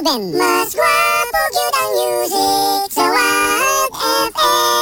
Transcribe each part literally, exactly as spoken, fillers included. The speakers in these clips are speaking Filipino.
seven. Mas guwapo gyud ang music sa Wild F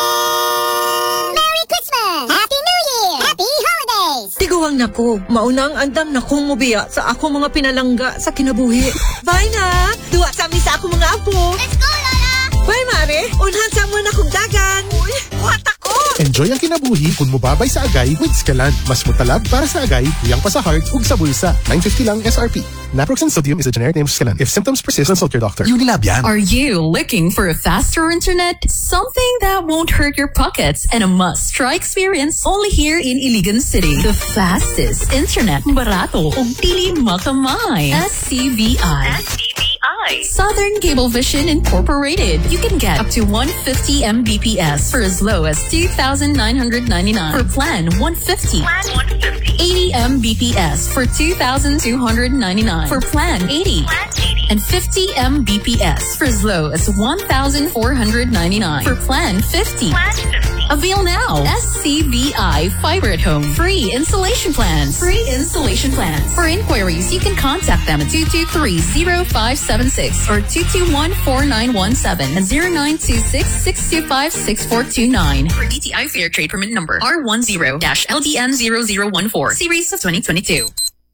M. Merry Christmas! Happy New Year! Happy Holidays! Tiguang nako, maunang andam na kong mubiya sa akong mga pinalangga sa kinabuhi. Bye na! Duwa sa amin sa akong mga apo. Let's go, Lola! Bye, Mare! Unhan sa mo na kong dagan. Uy, what ako? Enjoy ang kinabuhi kung mubabay sa agay with Scalan. Mas mutalab para sa agay, tuyang pa sa heart, ug sa bulsa. nine fifty lang S R P. Naproxen sodium is a generic name of Scalan. If symptoms persist, consult your doctor. Unilab yan. Are you looking for a faster internet? Something that won't hurt your pockets and a must-try experience only here in Iligan City. The fastest internet. Barato ug dili makamay. S C V I. S C V I. Southern Cablevision Incorporated. You can get up to one hundred fifty megabits per second for as low as two thousand nine hundred ninety-nine. For plan one hundred fifty. Plan one hundred fifty. eighty megabits per second for two thousand two hundred ninety-nine. For plan eighty. Plan eighty. And fifty megabits per second for as low as one thousand four hundred ninety-nine. For plan fifty. Plan fifty. Avail now. S C V I Fiber at Home. Free installation plans. Free installation plans. For inquiries, you can contact them at two two three, zero five seven six or two two one, four nine one seven and zero nine two six, six two five, six four two nine. For D T I Fair Trade Permit Number R ten L D N zero zero one four, Series of twenty twenty-two.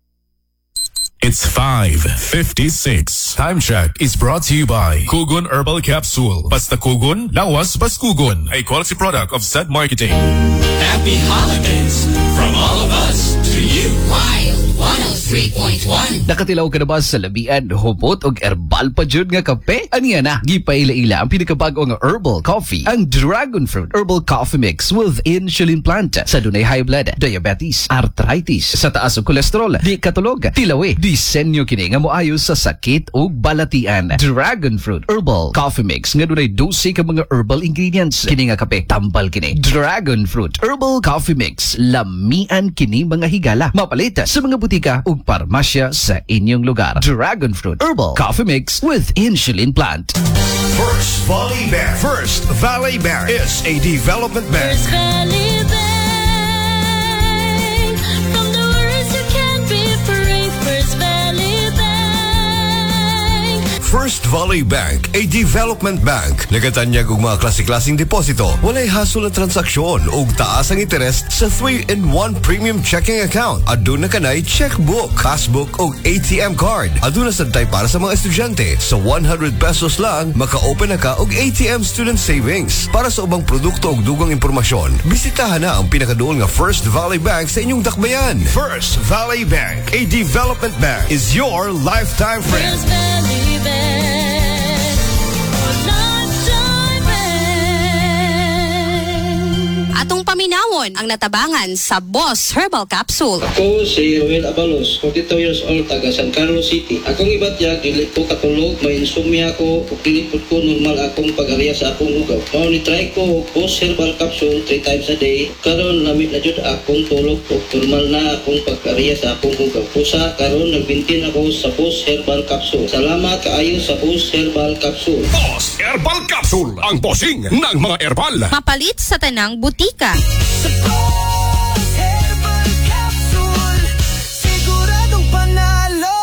It's five fifty-six. Time check is brought to you by Kugon Herbal Capsule. Basta Kugon, lawas bas Kugon. A quality product of Zed Marketing. Happy holidays from all of us to you. Wild one oh three point one. Nakatilaw ka na ba sa labian, hubot o herbal pa dyan nga kape? Aniya na, gipaila-ila ang pinakabago nga herbal coffee, ang Dragon Fruit Herbal Coffee Mix with insulin plant. Sa dunay high blood, diabetes, arthritis, sa taas o kolesterol, di katulog, tilawi, disenyo kini nga moayo sa sakit o balatian. Dragon Fruit Herbal Coffee Mix nga dunay dose ka mga herbal ingredients. Kini nga kape, tambal kini. Dragon Fruit Herbal Coffee Mix, lamian kini mga higala. Mapalita sa mga butika ug parmasya sa inyong lugar. Dragon Fruit Herbal Coffee Mix with insulin plant. First Valley Bank. First Valley Bank is a development bank. First Valley Bank. From the words you can't be free. First Valley Bank. First Valley Bank, a development bank. Nagatanyag og mga klase-klaseng deposito. Walay hassle na transaksyon ug taas ang interest sa three in one premium checking account. Aduna kanay checkbook, passbook ug A T M card. Aduna santay para sa mga estudyante. Sa one hundred pesos lang, maka-open na ka og A T M student savings. Para sa ubang produkto ug dugang impormasyon, bisitahan na ang pinakaduol nga First Valley Bank sa inyong dakbayan. First Valley Bank, a development bank, is your lifetime friend. First Valley Bank. Atong paminawon ang natabangan sa Boss Herbal Capsule. Ako si Roel Abalos, forty-two years old, taga San Carlos City. Akong ibatya, dili ko katulog, may insomnia ko, ug dilipot ko normal akong pag-ariya sa akong ugaw. Mao ni try ko Boss Herbal Capsule three times a day. Karon lamit na jud akong tulog ug normal na akong pag-ariya sa akong ugaw. Usa karon nagbintin ako sa Boss Herbal Capsule. Salamat kaayo sa Boss Herbal Capsule. Boss Herbal Capsule, ang bossing ng mga herbal. Mapalit sa tanang butika. Sa Boss Herbal Capsule, siguradong panalo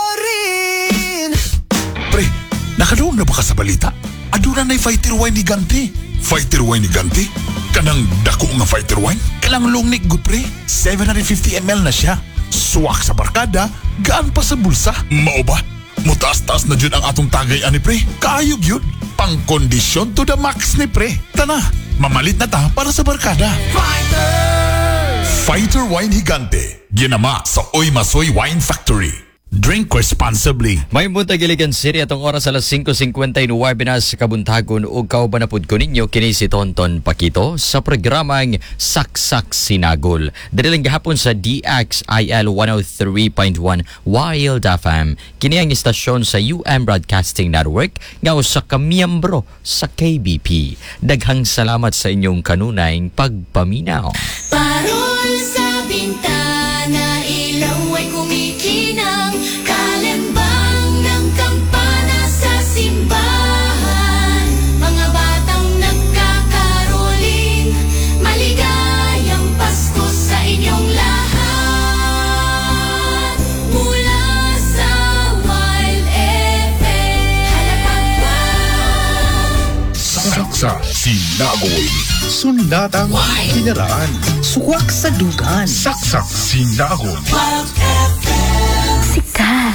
rin. Pre, nakaloom na ba ka sa balita? Aduna na'y fighter wine ni Ganti. Fighter wine ni Ganti? Kanang dako nga fighter wine? Kalang long neck good pre. seven hundred fifty milliliters na siya. Suwak sa barkada, gaan pa sa bulsa. Mao ba? Mutaas-taas na dyan ang atong tagay ani pre. Kaayog yun. Pang kondisyon to the max ni pre. Tana, mamalit na ta para sa barkada. Fighter! Fighter Wine Higante. Ginama sa Oy Masoy Wine Factory. Drink responsibly. May buntag Iligan City atong oras alas five fifty-nine binas sa kabuntagon ug kauban na pud ko ninyo kini si Tonton Pakito sa programang Saksak Sinagol. Diri lang gahapon sa D X I L one oh three point one Wild F M. Kini ang istasyon sa U M Broadcasting Network nga usa ka miyembro sa K B P. Daghang salamat sa inyong kanunayng pagpaminaw. Parol sa bintana, ilaw ay kumikinang, kalembang ng kampana sa simbahan. Mga batang nagkakaroling, maligayang Pasko sa inyong lahat. Mula sa Wild F M, halata sa Sinagol. Sundatang kinaraan. Suwak sa dugan. Saksak Sinagol. Sikat.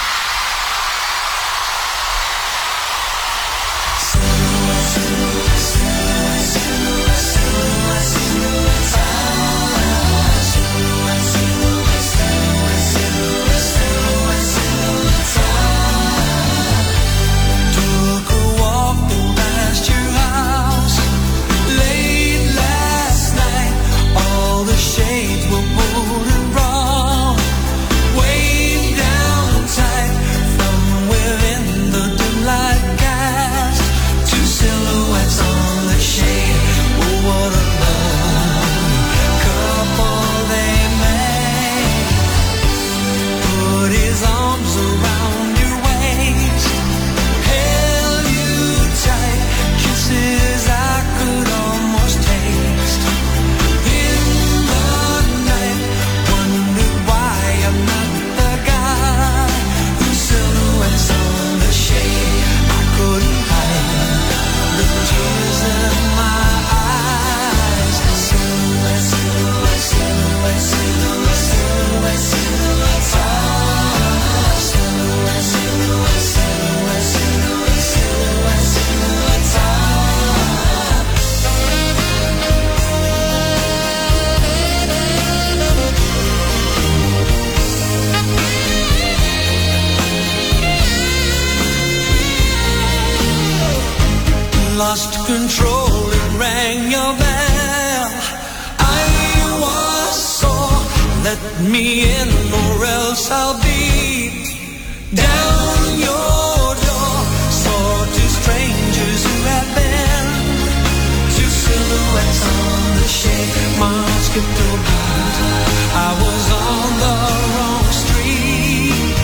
Lost control, it rang your bell. I was sore, let me in or else I'll be down your door. Saw two strangers who had been two silhouettes on the shade. My heart skipped a beat, I was on the wrong street.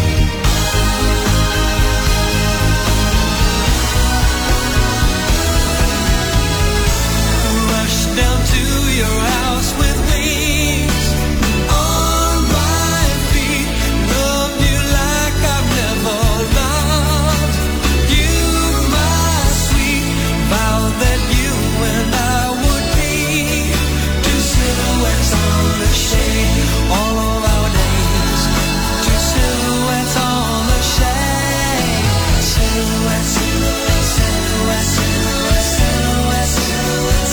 Down to your house with wings on my feet. Loved you like I've never loved you, my sweet. Vowed that you and I would be two silhouettes on the shade all of our days. Two silhouettes on the shade. Silhouettes, silhouettes, silhouettes, silhouettes, silhouettes, silhouettes.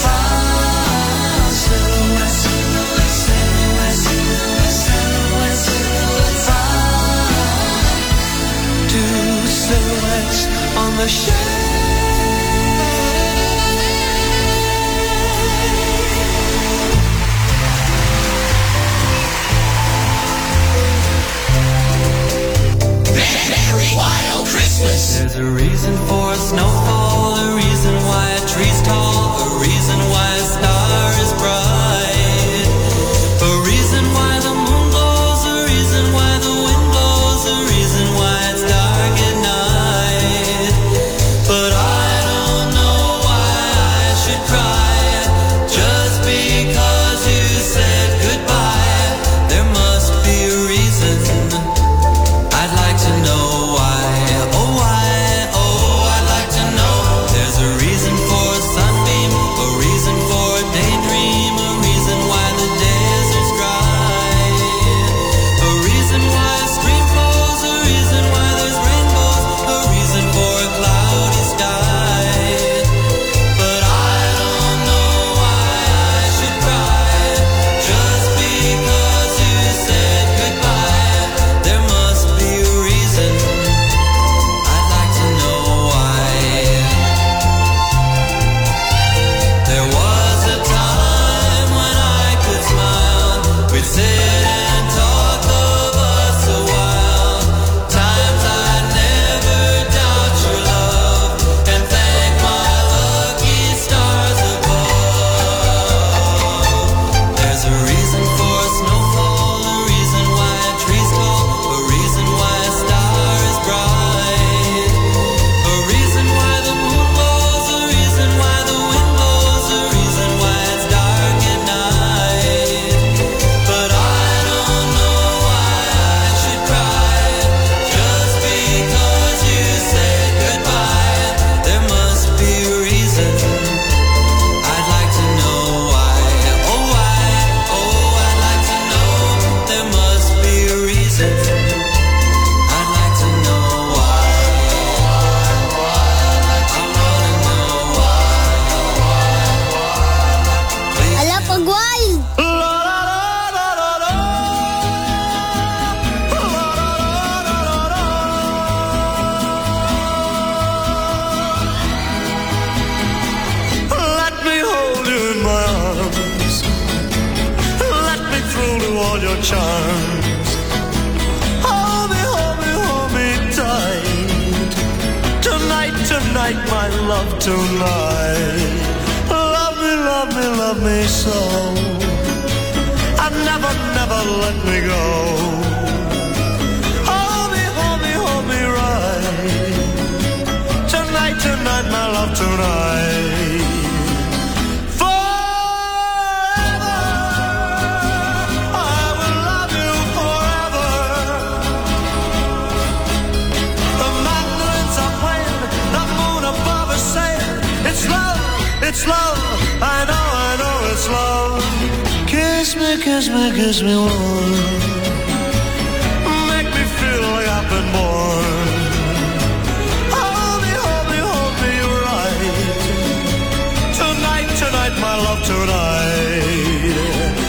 Silhouettes on the shade. Merry Wild Christmas. There's a reason for a snowfall, a reason why a tree's tall, a reason why a star is bright, a reason why the moon glows, a reason why the wind blows, a reason why it's dark at night. But I don't know why I should cry just because you said goodbye. There must be a reason. I'd like to know why. Oh why, oh I'd all your charms. Hold me, hold me, hold me tight. Tonight, tonight, my love, tonight. Love me, love me, love me so. And never, never let me go. Hold me, hold me, hold me right. Tonight, tonight, my love, tonight. Forever, I will love you forever. The mandolins are playing, the moon above is saying, it's love, it's love. I know, I know it's love. Kiss me, kiss me, kiss me warm. Make me feel like I've been born. Hold me, hold me, hold me right. Tonight, tonight, my love, tonight.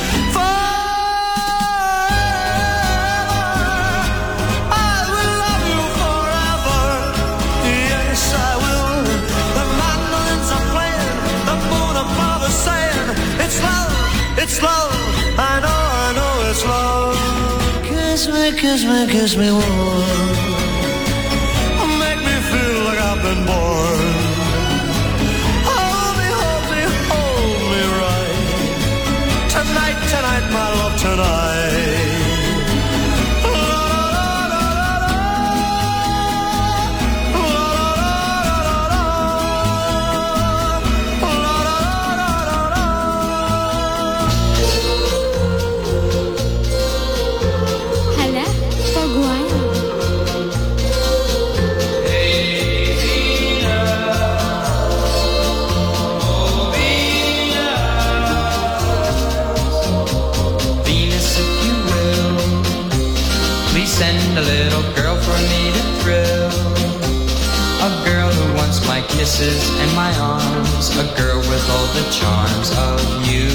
Forever, I will love you forever. Yes, I will. The mandolins are playing, the moon above is saying, it's love. It's love, I know, I know it's love. Kiss me, kiss me, kiss me warm. Make me feel like I've been born. Hold me, hold me, hold me right. Tonight, tonight, my love, tonight. Send a little girl for me to thrill. A girl who wants my kisses and my arms. A girl with all the charms of you.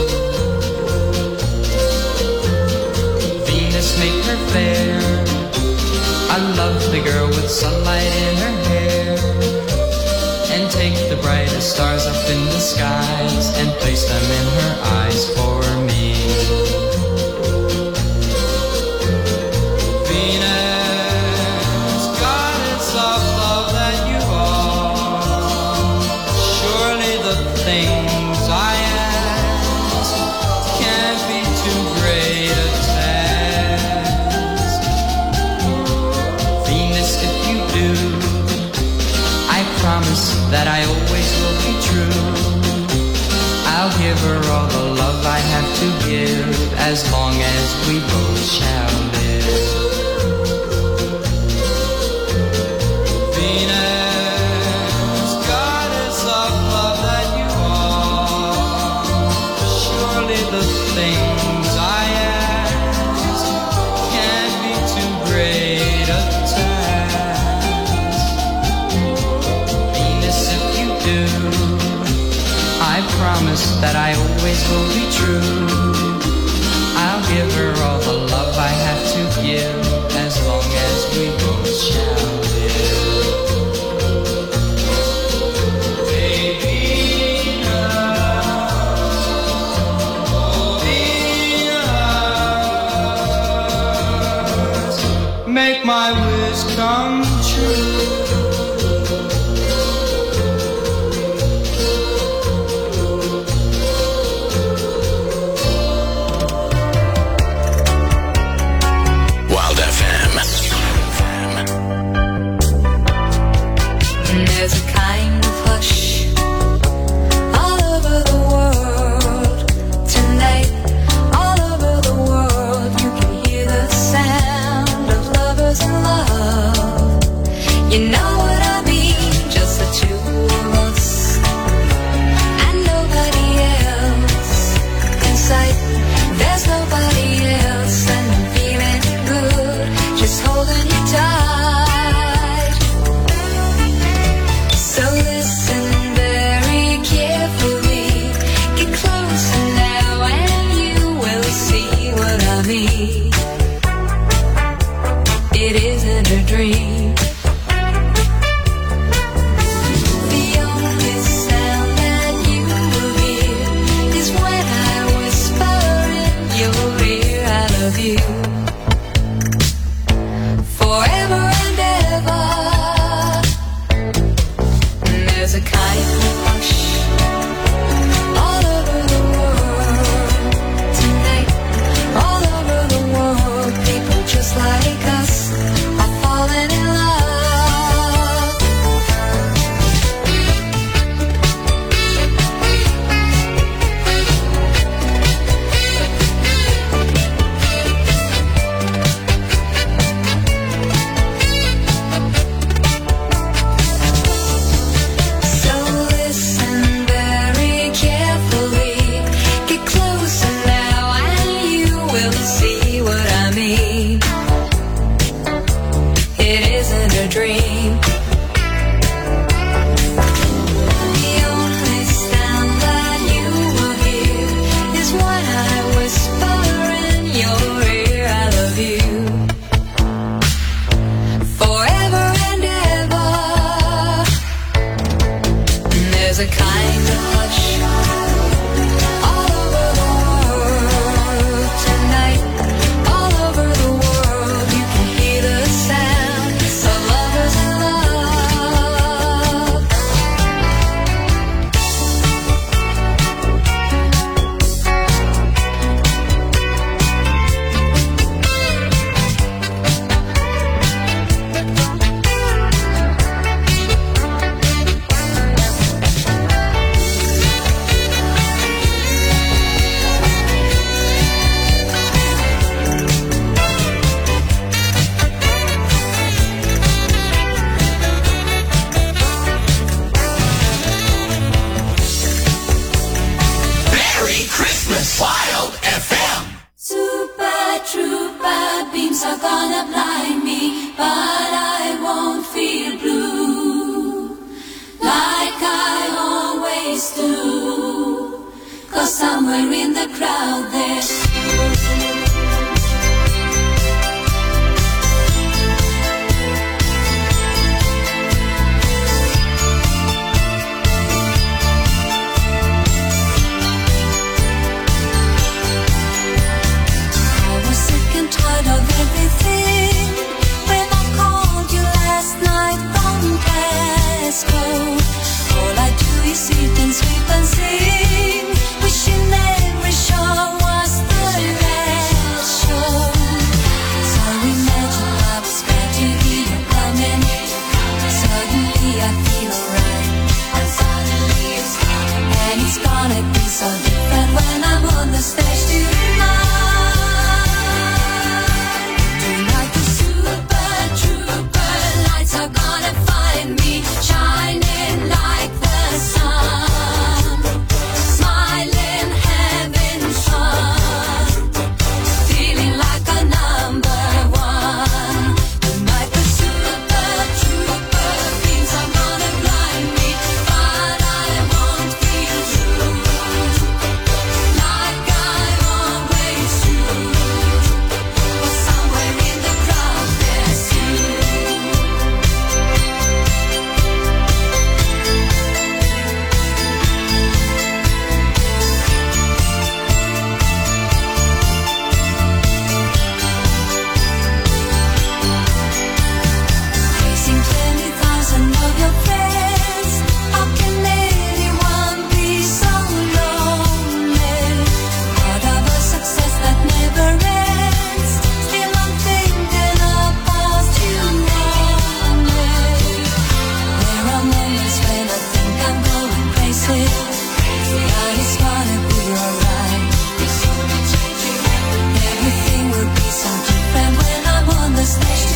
Venus, make her fair. I love the girl with sunlight in her hair. And take the brightest stars up in the skies and place them in her eyes for me. Things I ask can't be too great a task. Venus, if you do, I promise that I always will be true. I'll give her all the love I have to give, as long as we both shall live. Venus, goddess of love that you the things I ask can't be too great a task. Venus, if you do, I promise that I always will be true. I'll give her all the love I have to give, as long as we both shall live. Make my wish come true. Wild F M. There's a kind of hush all over the world tonight. All over the world, you can hear the sound of lovers in love. You know what I mean? Just the two of us and nobody else in sight. There's nobody else, and I'm feeling good, just holding you tight. So listen very carefully, get closer now and you will see what I mean. It isn't a dream. The only sound that you will hear is when I whisper in your ear. I dream. The only sound that you will hear is what I whisper in your ear. I love you forever and ever. And there's a kind of hush all over the world tonight. All over the world you can hear the sound of lovers in love. Merry Christmas, Wild F M. Super trooper beams are gonna blind me, but I won't feel blue like I always do. 'Cause somewhere in the crowd there's I was sick and tired of everything. When I called you last night from Glasgow, all I do is sit and sleep and sing, wishing every show was the last show. So imagine I was glad to hear you coming. Suddenly I feel alright, and suddenly it's gone. And it's gonna be so different when I'm on the stage tonight. Tonight the super trooper lights are gonna find me shining like the sun, smiling, having fun, feeling like a number one. Tonight the super trooper beams are gonna blind me, but I won't feel blue like I always do. 'Cause somewhere in the crowd there's you. Facing twenty thousand of your friends, how can anyone be so lonely? Part of a success that never ends. Still I'm thinking about you only. There are moments when I think I'm going crazy, but it's gonna be alright. Everything will be so different when I'm on the stage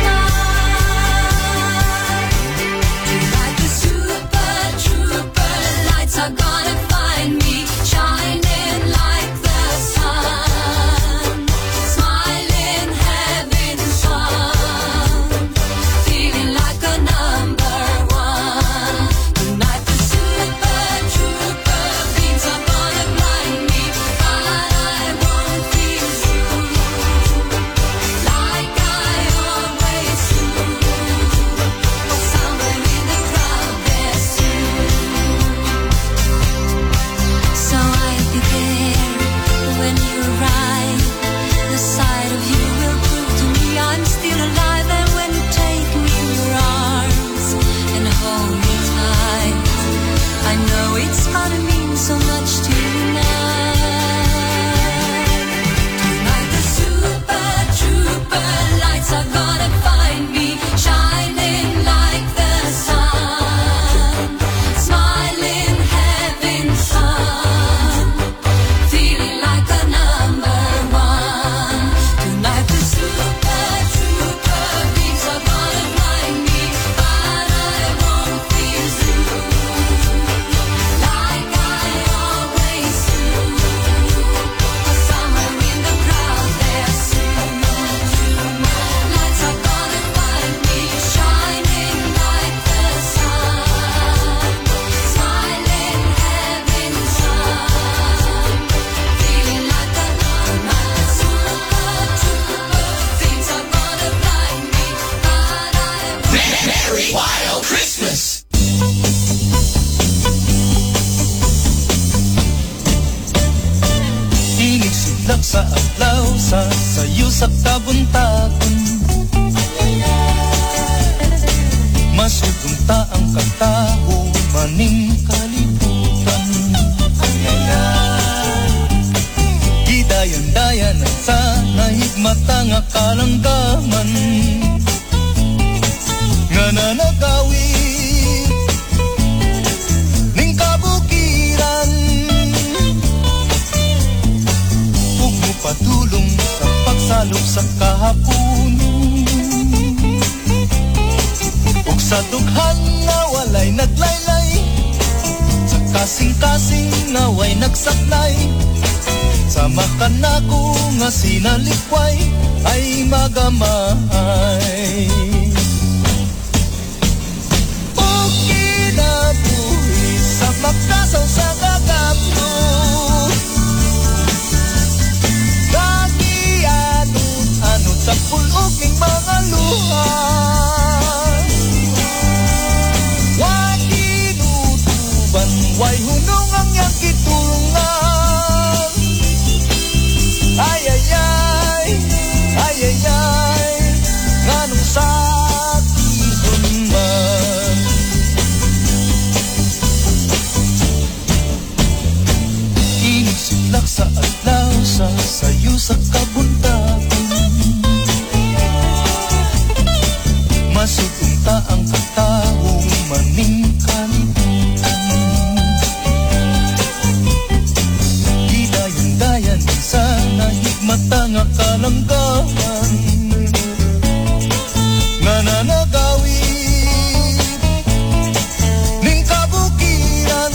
tonight. Tonight the super trooper lights are gonna find me shining like the sun, smiling, having fun, feeling like a number one. Tonight the super trooper beams are gonna blind me, but I won't feel blue like I always do. 'Cause somewhere in the crowd there's you. So I'll be there when you arrive. The sight of you will prove to me I'm still alive. And when you take me in your arms and hold me tight, I know it's gonna mean so much tonight. Tonight the super trooper lights are gonna find me shining like the sun, smiling, having fun, feeling like a number one. Tonight the super trooper beams are gonna blind me, but I won't feel blue like I always do. 'Cause somewhere in the crowd there's you. Lights mata nga kalanggaman nga nanagawi ning kabukiran ug patulong sa pagsalop sa kahapon ug sa dughan nga walay naglaylay sa kasing-kasing nga way nagsaknay sama ka na ko nga sinalikway ay magamay o kinabuhi sa makasaw sa gagapno kagianod-anod sa pulog ng mga luha wakinutuban way hunong ang iyang kitulungan ay ay ay ay ay ay nganong sakihon man inisiklak sa adlaw sa sayo sa kabuntagon masugunta ang kataong maningkan dayan sa nahigmata nga kalanggaman nga nanagawi ning kabukiran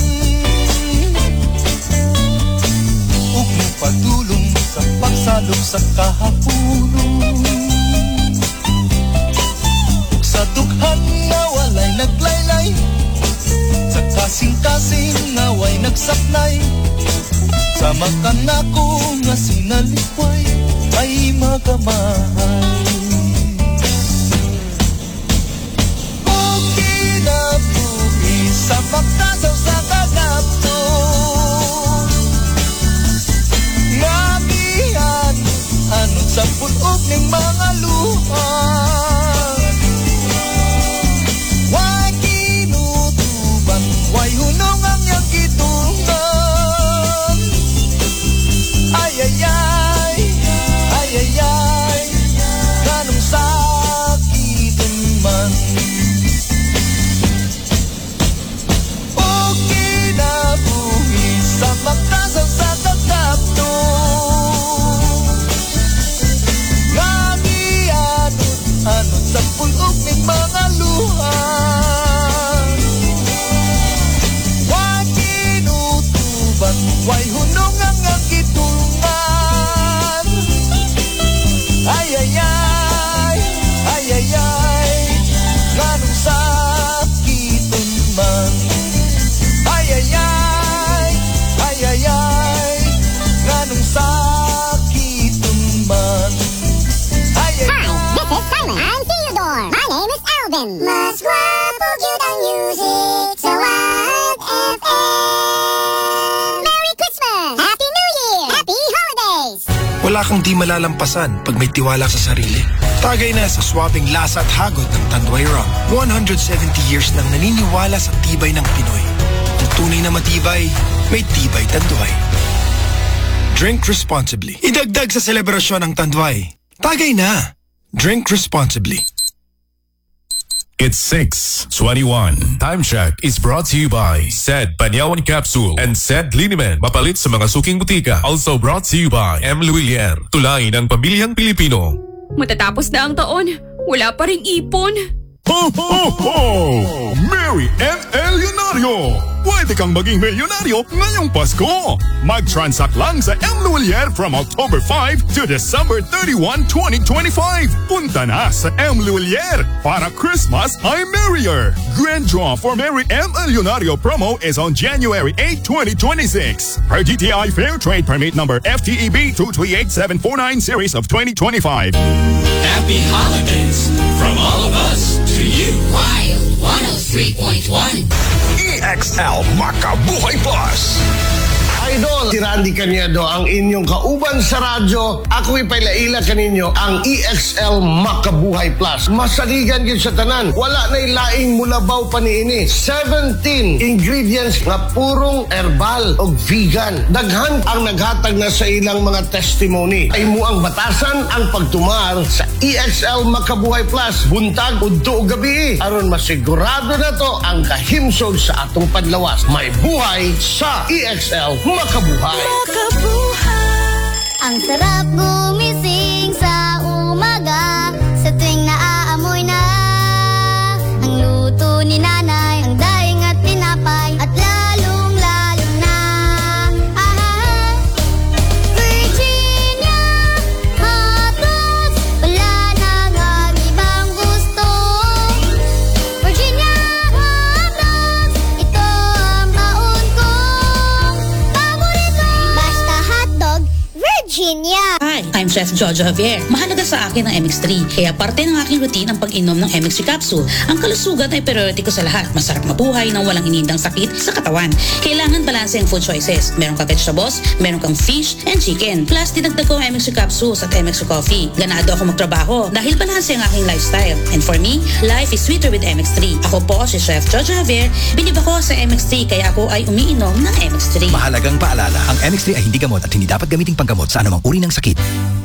ug patulong sa pagsalop sa kahapulong ug sa dughan nga walay naglaylay sa kasing-kasing nga way nagsaknay sama ka na ko nga sinalikway ay magamahay o kinabuhi sa pagkasaw sa kagapto nga bihan anod sa pulog ng mga luha way kinutuban way hunong ang iyang kitulungan ay ay ay ay ay ay ganong sakitin man o kinabuhi sa makasaw sa kagapto ngagianod-anod sa pulog ng mga luha way kinutuban way hunong ang ang kitulungan ay ay ay ay ay ay ganong sakiton man ay ay ay ay ay ay ganong sakiton man ay ay Hi, this is Simon. I'm Theodore. My name is Alvin. Mas guwapo gyud ang music sa Wild F M. Merry Christmas! Happy New Year! Happy Holidays! Wala kang di malalampasan pag may tiwala sa sarili. Tagay na sa swabing lasa at hagod ng Tanduay Rum. one hundred seventy years nang naniniwala sa tibay ng Pinoy. Ang tunay na matibay, may tibay Tanduay. Drink responsibly. Idagdag sa selebrasyon ng Tanduay. Tagay na! Drink responsibly. It's six twenty-one. Time check is brought to you by Said Panyawan Capsule and Said Linimen. Mapalit sa mga suking butika. Also brought to you by M. Luilier. Tulay ng pamilyang Pilipino. Matatapos na ang taon, wala pa ring ipon. Ho, ho, ho! Merry M. Elionario! Pwede kang maging milyonaryo ngayong Pasko! Mag-transact lang sa M. Luilier from October five to December thirty-first, twenty twenty-five. Punta na sa M. Luilier para Christmas ay merrier! Grand draw for Merry M. Elionario promo is on January eighth, twenty twenty-six. Per G T I Fair Trade Permit number F T E B two three eight seven four nine series of twenty twenty-five. Happy holidays from all of us to you. Wild one oh three point one. E X L Makabuhay Plus. idol, si Randy Canedo, ang inyong kauban sa radyo. Ako'y pailaila kaninyo ang E X L Makabuhay Plus. Masaligan yun sa tanan. Wala na'y laing mulabaw pa niini. seventeen ingredients nga purong herbal o vegan. Daghan ang naghatag na sa ilang mga testimony. Ay mo ang batasan ang pagtumar sa E X L Makabuhay Plus. Buntag, udto o gabi. Aron masigurado na to ang kahimsog sa atong padlawas. May buhay sa E X L Makabuhay. Ang sarap gumising sa umaga sa tuwing naaamoy na ang luto ni nanay, ang daing at tinapay at lalong-lalo na ah, Virginia hotdogs, wala nang ang ibang gusto. Virginia hotdogs, ito ang baon ko paborito. Basta hotdog, Virginia. Hi, I'm Chef Jojo Javier. Mahalaga sa akin ang M X three, kaya parte ng aking routine ang pag-inom ng M X three capsule. Ang kalusugan ay priority ko sa lahat. Masarap mabuhay nang walang inindang sakit sa katawan. Kailangan balanse ang food choices. Meron kang vegetables, meron kang fish and chicken. Plus, dinagdag ko ang M X three capsules at M X three coffee. Ganado ako magtrabaho dahil balanse ang aking lifestyle. And for me, life is sweeter with M X three. Ako po si Chef Jojo Javier. Bilib ako sa M X three kaya ako ay umiinom ng M X three. Mahalagang paalala, ang M X three ay hindi gamot at hindi dapat gamiting panggamot sa anumang uri ng sakit.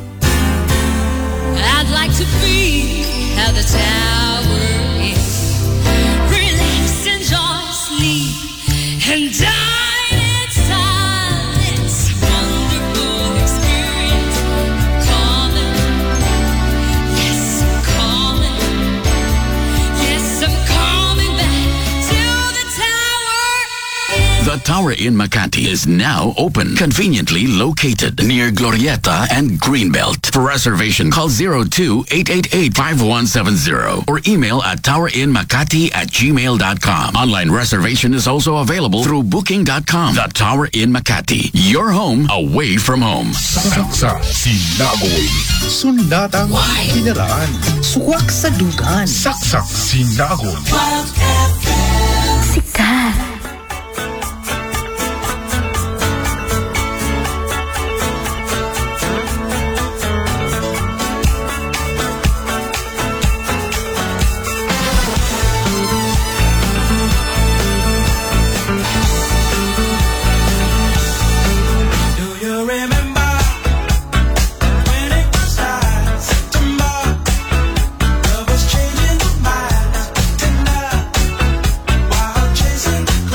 I'd like to be at the tower is. Relax, enjoy, sleep, and die in silence. Wonderful experience. Calling, yes, I'm calling. Yes, I'm coming back to the tower. The Tower in Makati is now open, conveniently located near Glorieta and Greenbelt. For reservation, call zero two eight eight eight five one seven zero or email at towerinmakati at gmail dot com. Online reservation is also available through booking dot com. The Tower in Makati, your home away from home. Saksa Sinagoy. Sundatang kinaraan. Suwak sa dugan. Saksak Sinagoy. Sikat. Chasing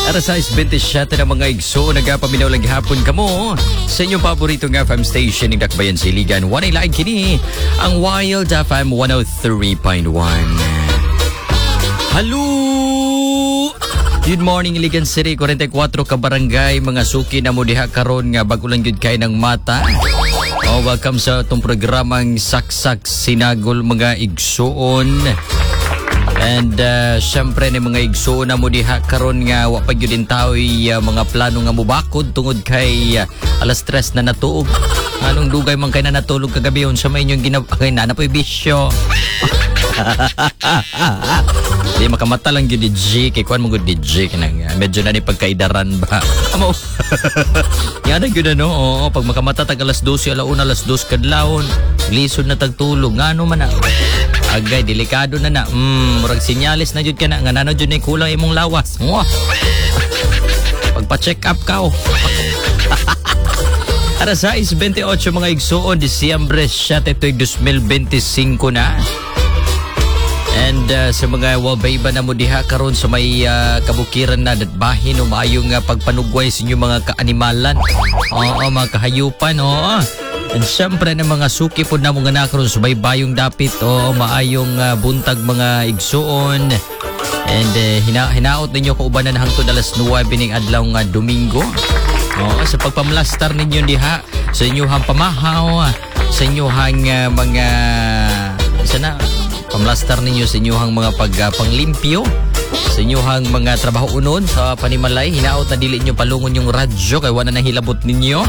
Alas sais twenty-seven na mga igso, nagapaminaw lang hapon kamo sa inyong paboritong F M station ng Dakbayan sa Iligan. Wanay laing kini ang Wild F M one oh three point one. Hello! Good morning, Iligan City, forty-four ka barangay, mga suki na mo diha karon nga bago lang gyud kay ng mata. Oh, welcome sa itong programang Saksak Sinagol mga igsoon. And uh, syempre ni mga igsoon na mo diha karon nga wa pa gyud taoy uh, mga plano nga mubakod tungod kay uh, alas tres na natuog. Anong dugay man kay na natulog kagabi on sa may inyong ginabakay na napoy bisyo. Di makamata lang gyud D J kay kuan mo gyud D J kanang uh, medyo na ni pagkaidaran ba. Amo. Yan gyud ano, oo, pag makamata tag alas twelve alauna alas two kadlawon, lisod na tagtulog ngano man na. Agay, delikado na na. Hmm, murag sinyalis na jud ka na. Nga nano jud na kulang imong lawas. Mwah! Pagpa-check up ka o. Alas sais twenty-eight mga igsoon, Disyembre seven, twenty twenty-five na. And uh, sa mga walbayba na mo diha karon sa may uh, kabukiran na datbahin o maayong uh, pagpanugway sa inyong mga kaanimalan. Oo, mga kahayupan, oo. And syempre na mga suki po na mga nakaroon sa baybayong dapit o maayong uh, buntag mga igsoon. And uh, hina hinaot ninyo kung ubanan hangtod alas nine bining adlaw nga Domingo. O, sa pagpamlastar ninyo diha sa inyong pamahaw, sa inyong uh, mga sana pamlastar ninyo sa inyong mga pagpanglimpyo, sa inyong mga trabaho unon sa panimalay. Hinaot na dili nyo palungon yung radyo kay wala nang hilabot ninyo.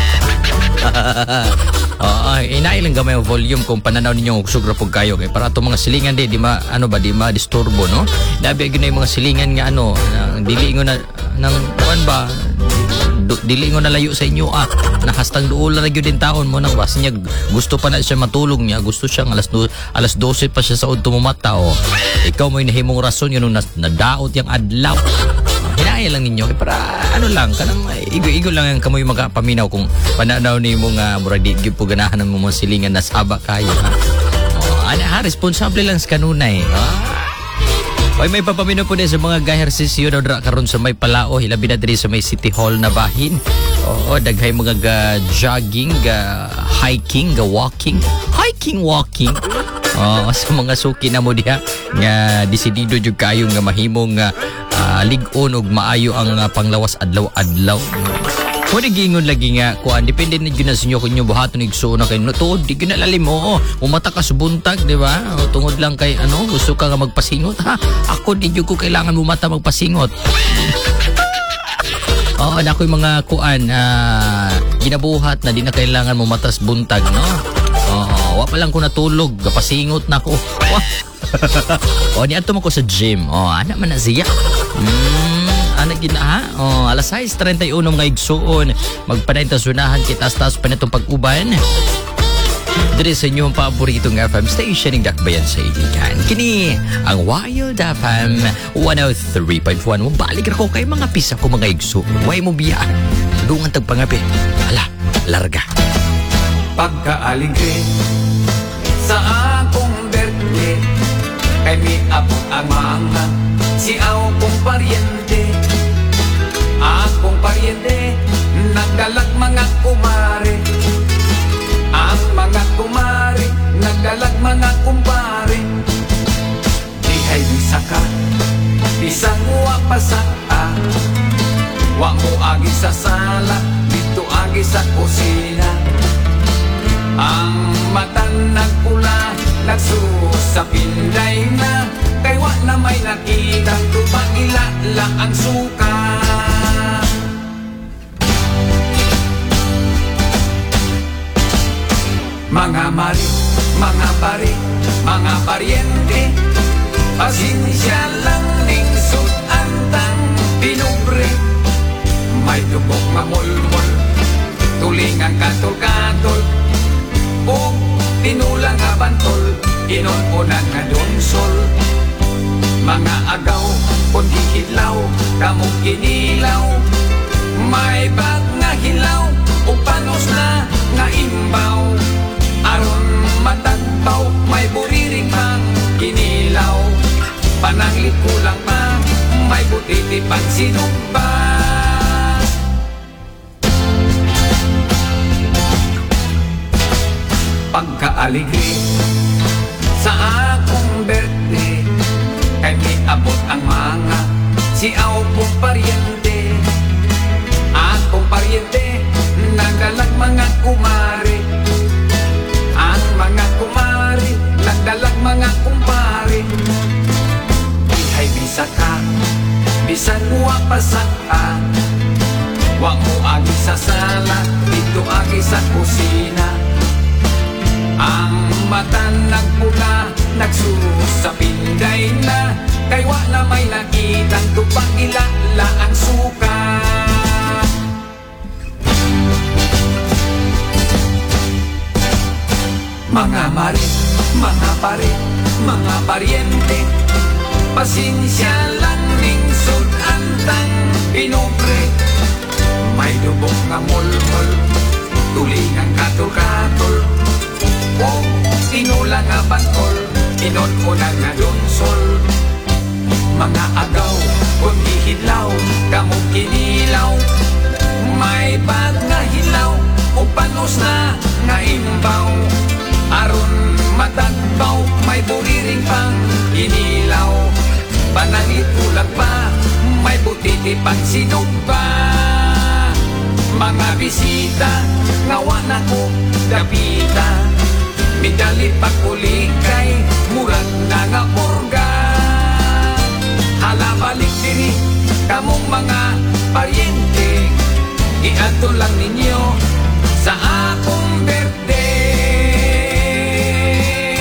Oo, uh, inailang gamay ang volume kung pananaw ninyo sugra pug kayo kay para ato mga silingan di di ma ano ba di ma disturbo no. Dabi gyud na yung mga silingan nga ano nang dili ngo na nang kuan ba du, dili ngo na layo sa inyo ah nakastang duol na gyud din taon mo nang was niya gusto pa na siya matulog niya gusto siya alas alas twelve pa siya sa udto mo mata o ikaw mo inahimong rason yun na nadaot yang adlaw. Hinaya lang ninyo kay para ano lang kanang igo-igo lang ang kamoy magapaminaw kung pananaw ni mo nga murag di gyud po ganahan ng mga silingan na saba kayo ha. Oh, ana ha responsable lang sa kanunay. Ah. Oy may papaminaw po din sa mga gahersisyo daw dra karon sa may palao hilabi na diri sa may City Hall na bahin. Oo, daghay mga ga jogging, ga hiking, ga walking, hiking walking. Oh, sa mga suki na mo diha nga desidido jud kayo nga mahimong uh, uh, lig-on og maayo ang uh, panglawas adlaw-adlaw. Pwede gingon lagi nga kuan depende na gyud na sa inyo kun inyo buhaton igsuon na kay no tuod di gyud na lalim mo. Umata ka sa buntag di ba? O, tungod lang kay ano gusto ka nga magpasingot ha. Ako di gyud ko kailangan umata magpasingot. Oo, na ako'y mga kuan uh, ginabuhat na di na kailangan mo matas buntag no. Oo, wa pa lang ko natulog, gapasingot na ko. O, niadto man ko sa gym. O, ana man na siya. Hmm, ana gina ha? O, alas sais thirty-one mga igsuon. Magpanayin ta sunahan kitas-tas pa nitong pag-uban. Diri sa inyong paboritong F M station ng Dakbayan sa Iligan. Kini ang Wild F M one oh three point one. Mabalik ako kay mga pisa ko mga igsuon. Way mo biyaan. Dungan tagpangapi. Ala, larga. Pagkaaligre sa akong birthday kay mi abot ang mga si akong paryente akong paryente nagdalag mga kumare ang mga kumare nagdalag mga kumpare di hay bisaka bisang wa pasaka wa mo agi sa sala dito agi sa kusina. Ang mata nagpula, nagsusapinday na kay wa na may nakita, tupangilala ang suka. Mga mari, mga pari, mga paryente, pasensya lang ning sutantang pinubre. May dubok mamulmol, tulingang katol-katol, o tinulang nga bantol, inununan nga donsol. Mga agaw, kung gihidlaw, kamong kinilaw, may bag nga hilaw, o panos na nga imbaw. Aron matagpaw, may buriring pang kinilaw, pananglit kulang pa, may butiti titipan sinumpa. Pagka-aligri sa akong birthday, kay may abot ang mga siaw kong paryente. Akong paryente, nagdalag mga kumari. Ang mga kumari, nagdalag mga kumpari. Ihay bisa ka, bisan uwa pasak ka. Wa mo agi sa sala, dito agi sa kusina. Ang mata nagpula, nagsusapinday na. Kay wa na may nakitang tupang ilala ang suka. Mga mari, mga pare, mga paryente, pasensya lang ning sudantang pinobre. May dubok nga mulmul, tulingang katol-katol. O tinula nga bantol, inon-una nga donsol. Mga agaw, kung ihidlaw, kamong kinilaw. May bag nga hilaw, o panos na nga imbaw. Aron matagbaw, may buriring pang inilaw. Panangit ulag pa, may butiti pang sinugba. Mga bisita, ngawa na ko, dapita. Midali pagkulikay, murag na nga porga. Hala balik diri, kamong mga paryente. Iadto lang ninyo sa akong birthday.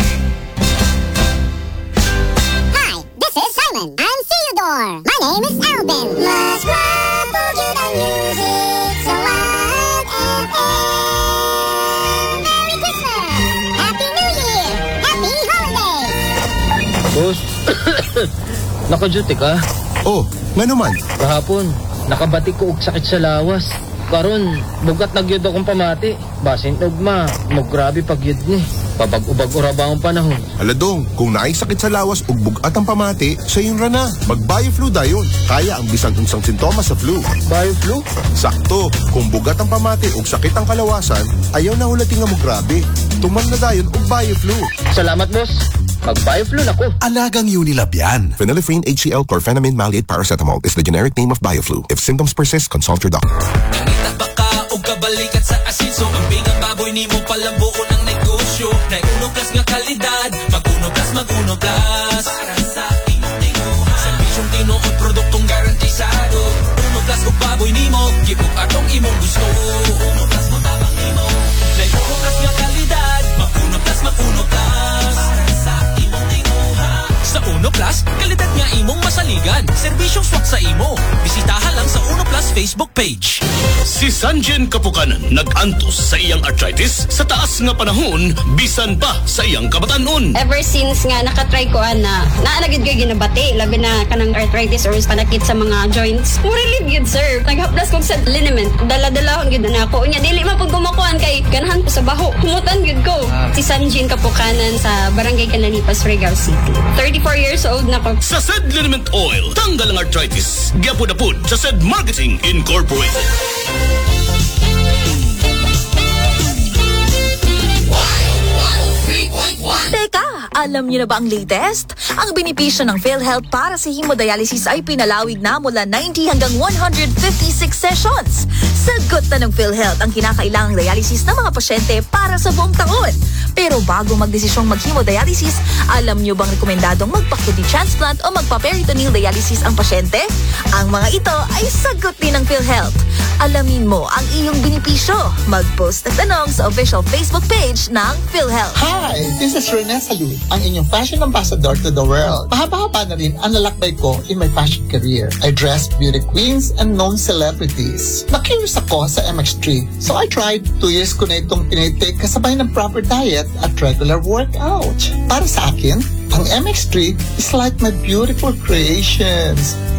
Hi, this is Simon. I'm Theodore. My name is Alvin. Mas guwapo yun ang music sa Wild F M. Merry Christmas! Happy New Year! Happy Holidays! Boss, naka-duty ka? Oh, nga naman. Kahapon, nakabatik ko og sakit sa lawas. Karon, bugat nagyod akong pamati. Basin ugma, mo grabe pagyod ni. Pabag-ubag uraba ang panahon. Aladong, kung naay sakit sa lawas ug bugat ang pamati, sa yung rana. Mag-Bioflu dayon. Kaya ang bisag unsang sintomas sa flu. Bioflu? Sakto, kung bugat ang pamati ug sakit ang kalawasan, ayaw na hulating nga mo grabe. Tuman na dayon ug Bioflu. Salamat, boss. Mag-Bioflu na ko. Alagang Unilab yan. Phenylephrine H C l chlorphenamine maleate paracetamol is the generic name of Bioflu. If symptoms persist, consult your doctor. Nangita ba ka o kabalikat sa asinso? Ang bingang baboy ni mo palambuo ng negosyo. Nag-uno plus nga kalidad, mag-uno plus, mag-uno plus. Para sa inyong tinguhan, serbisyong tinuod, produktong garantisado. Uno plus o baboy ni mo, gibog atong imong gusto. Uno plus mo tabang ni mo. Nag-uno plus nga kalidad, mag-uno plus, mag-uno plus. Para sa imong tinguhan. Sa Uno Plus, kalidad nga imong masaligan. Serbisyong swak sa imo. Bisitahan lang sa Uno Plus Facebook page. Si Sanjen Kapukanan nag-antos sa iyang arthritis sa taas nga panahon bisan pa sa iyang kabatanon. Ever since nga nakatry ko ana, naalagid kay ginabati, labi na kanang arthritis or panakit sa mga joints. Mo relieve yun, sir. Naghaplas ko sa liniment. Dala-dalahon gyud na ako. Unya dili man pud gumakuan kay ganahan ko sa baho. Humutan gyud ko. Si Sanjen Kapukanan sa Barangay Canalipas, Regal City. thirty-four years old na ko. Sa Sed Liniment Oil, tanggal ang arthritis. Gyapod-apod sa Sed Marketing Incorporated. Teka, alam niyo na ba ang latest? Ang benepisyo ng PhilHealth para sa hemodialysis ay pinalawig na mula ninety hanggang one hundred fifty-six sessions. Sagot na ng PhilHealth ang kinakailangang dialysis ng mga pasyente para sa buong taon. Pero bago magdesisyong mag-hemodialysis, alam niyo bang rekomendadong magpa-kidney transplant o magpa-peritoneal dialysis ang pasyente? Ang mga ito ay sagot din ng PhilHealth. Alamin mo ang iyong benepisyo. Mag-post ng tanong sa official Facebook page ng PhilHealth. Hi! This is Rene Salud, ang inyong fashion ambassador to the world. Mahaba-haba na rin ang lalakbay ko in my fashion career. I dressed beauty queens and known celebrities. Na-curious ako sa M X three, so I tried. Two years ko na itong tinitake kasabay ng proper diet at regular workout. Para sa akin, ang M X three is like my beautiful creations.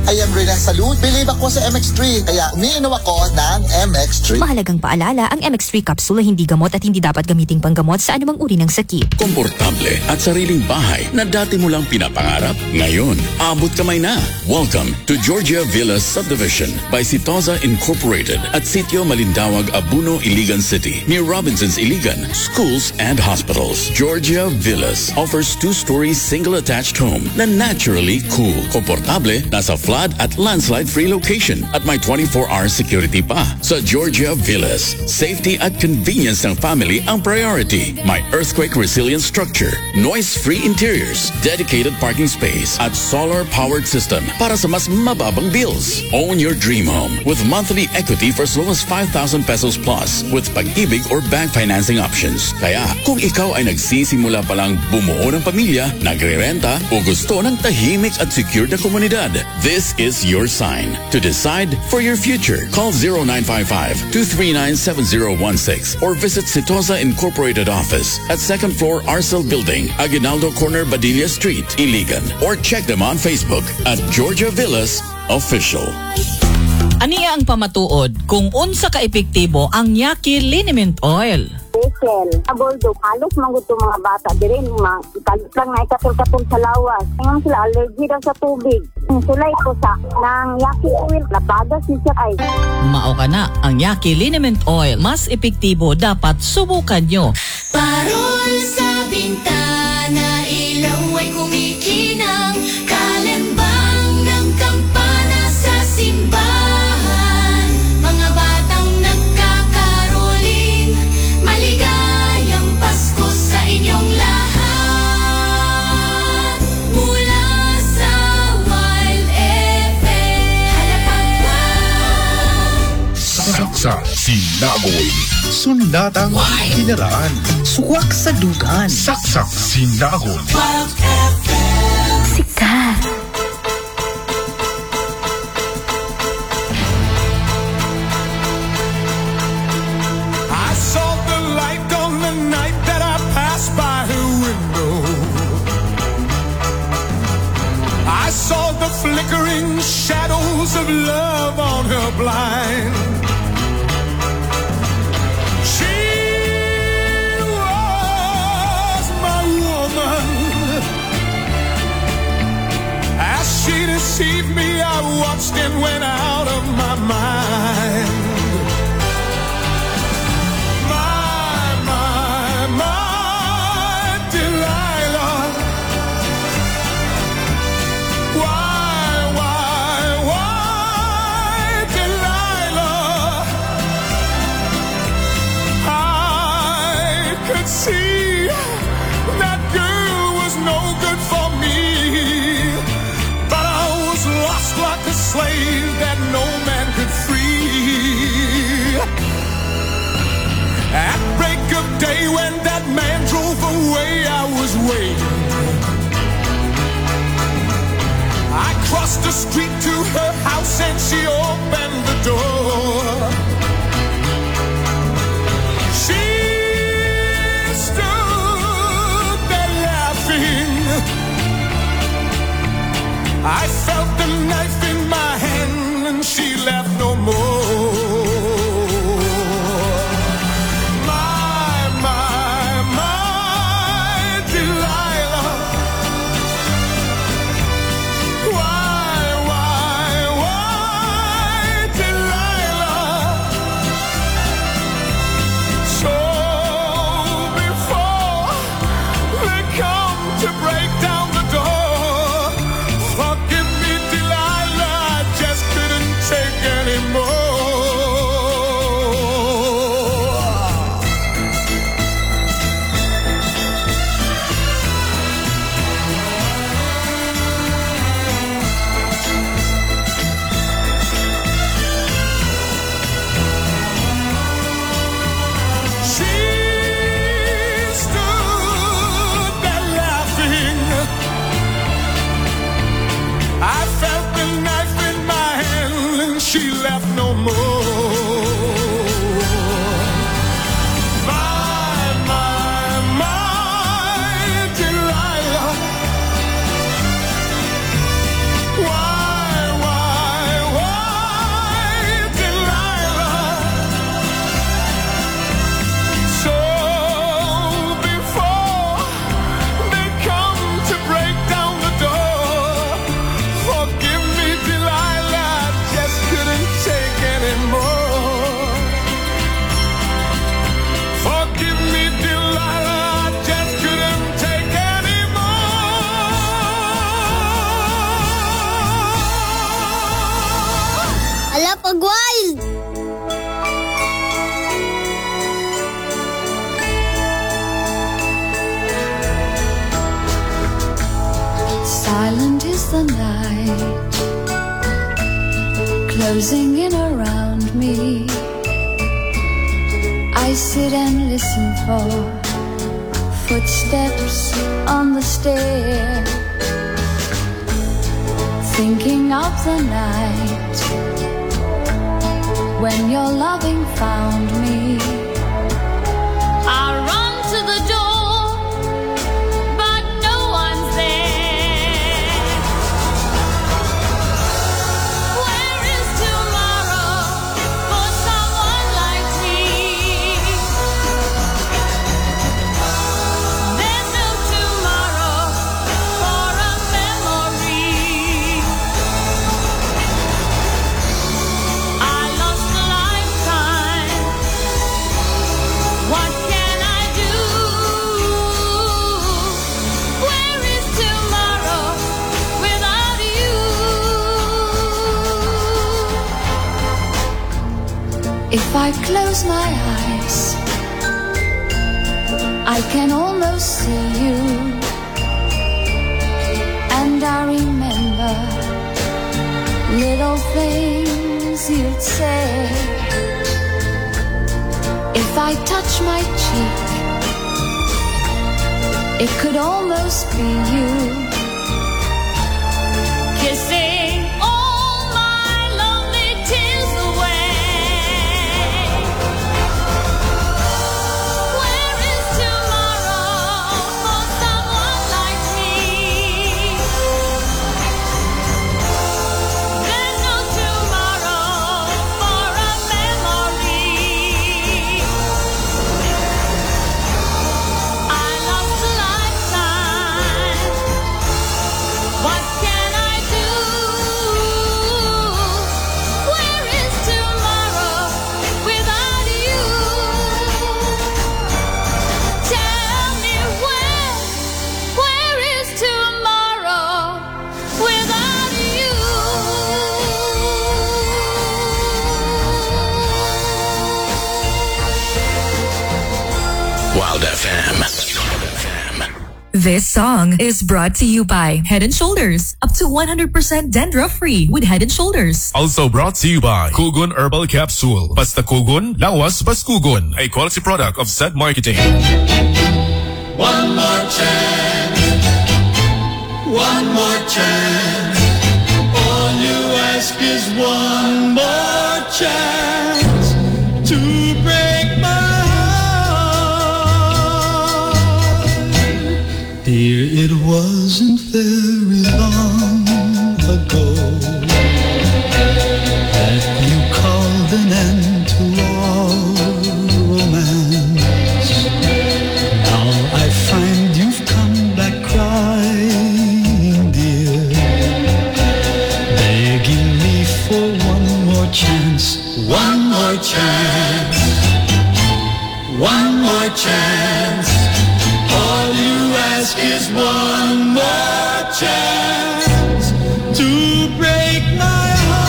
I am Rene Salud. Believe ako sa M X three. Kaya umiinom ako ng M X three. Mahalagang paalala, ang M X three capsule ay hindi gamot at hindi dapat gamiting panggamot sa anumang uri ng sakit. Komportable at sariling bahay na dati mo lang pinapangarap, ngayon, abot kamay na. Welcome to Georgia Villas Subdivision by Sitoza Incorporated at Sitio Malindawag, Abuno, Iligan City, near Robinsons, Iligan, schools and hospitals. Georgia Villas offers two-story single-attached home na naturally cool, komportable, nasa flood at landslide-free location at may twenty-four hour security pa. Sa Georgia Villas, safety at convenience ng family ang priority. May earthquake-resilient structure, noise-free interiors, dedicated parking space at solar-powered system para sa mas mababang bills. Own your dream home with monthly equity for as low as five thousand pesos plus with pag-ibig or bank financing options. Kaya kung ikaw ay nagsisimula palang bumuo ng pamilya, nagre-renta o gusto ng tahimik at secure na komunidad, this is your sign to decide for your future. Call zero nine five five, two three nine, seven zero one six or visit Sitoza Incorporated office at second floor Arcel Building, Aguinaldo Corner, Badilla Street, Iligan, or check them on Facebook at Georgia Villas Official. Aniya ang pamatuod kung unsa ka epektibo ang Yaki Liniment Oil. Rachel, aboldo, halos manguto mga bata dire mga ikalit lang na ikatul-katul sa lawas. Ngayon sila allergy daw sa tubig. Sulay ko sa ng Yaki oil, nabagas ni Sir ay. Mao ka na, ang Yaki Liniment Oil, mas epektibo, dapat subukan nyo. Parol sa bintana, ilaw ay kumikinang, kalembang ng kampana sa simbahan. Mga batang nagkakaroling, maligayang Pasko sa inyong lahat. Mula sa Wild F M. Saksa Sinagoy. Sundatang kinaraan. Suwak sa dugan. Saksak Sinagoy. Wild F M. Sikat. I saw the light on the night that I passed by her window. I saw the flickering shadows of love on her blind. She was my woman. As she deceived me, I watched and went out of my mind. See, that girl was no good for me, but I was lost like a slave that no man could free. At break of day when that man drove away, I was waiting. I crossed the street to her house and she opened the door. She I felt the knife in my hand and she left no more. My, my, my Delilah. Why, why, why Delilah? So before they come to break down the door, forgive me, Delilah, I just couldn't take anymore. Silent is the night, closing in around me. I sit and listen for footsteps on the stair, thinking of the night when your loving found me. I run to the door, but no one's there. Where is tomorrow for someone like me? There's no tomorrow for a memory. I lost a lifetime. What can I do? Where is tomorrow without you? If I close my eyes, I can almost see you, and I remember little things you'd say. If I touch my cheek, it could almost be you, Kissing all my lonely tears away. Where is tomorrow for someone like me? There's no tomorrow for a memory. I lost a lifetime. What can I do? Where is tomorrow without you? Tell me where, where is tomorrow without you? Wild F M. This song is brought to you by Head and Shoulders. Up to one hundred percent dandruff-free with Head and Shoulders. Also brought to you by Kugon Herbal Capsule. Basta Kugon, lawas bas Kugon. A quality product of Zed Marketing. One more chance, one more chance. All you ask is one more chance to break my heart. Dear, it wasn't very long ago that you called an end to all romance. Now I find you've come back crying, dear, begging me for one more chance, one more chance, one more chance. All you ask is one more chance to break my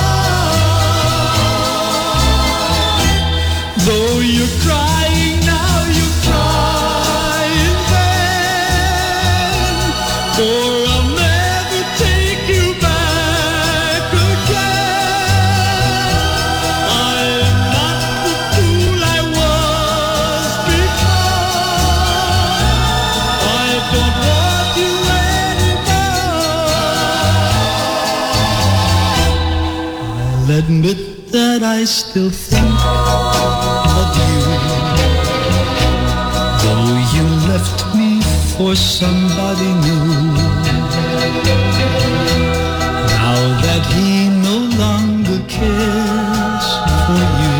heart. Though you're crying now, you cry in vain, for I'll never take you back again. I am not the fool I was before. I don't want you anymore. I'll admit that I still think of you, though you left me for somebody new. Now that he no longer cares for you,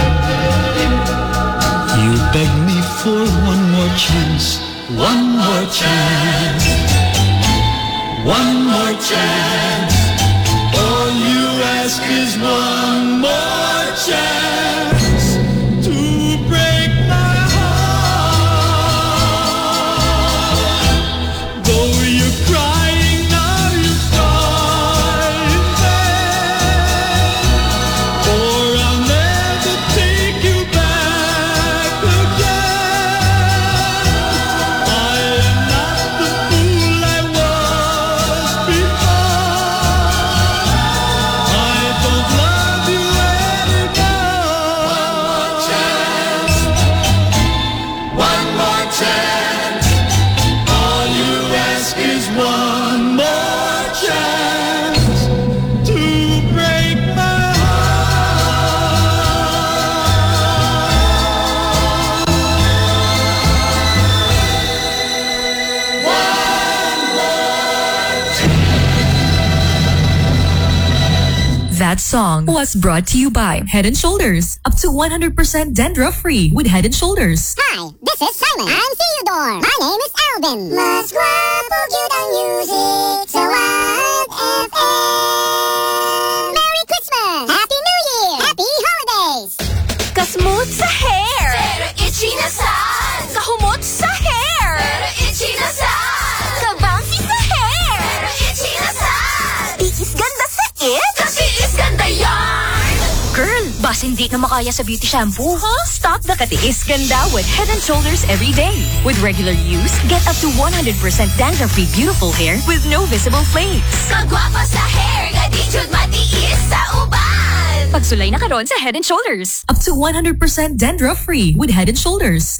you beg me for one more chance, one more chance, one more chance. All you ask is one more chance to break my heart. Though you're crying now, you cry in vain, for I'll never take you back again. I am not the fool I was That song was brought to you by Head and Shoulders. Up to one hundred percent dandruff-free with Head and Shoulders. Hi, this is Simon. I'm Theodore. My name is Alvin. Mas guwapo gyud ang music sa Wild F M. Merry Christmas! Happy New Year! Happy Holidays! Kasmooth sa hair! Pero itchy na sad! Kahumot sa hair! Pero itchy na sad! Kabouncy sa hair! Pero itchy na sad! Tiis ganda sa it! Kasi is ganda yarn! Girl, bas hindi ka makaya sa beauty shampoo, huh? Stop the katiis ganda with Head and Shoulders every day. With regular use, get up to one hundred percent dandruff-free beautiful hair with no visible flakes. Kagwapa sa hair, gadi jud matiis sa uban! Pagsulay na karon sa Head and Shoulders. Up to one hundred percent dandruff-free with Head and Shoulders.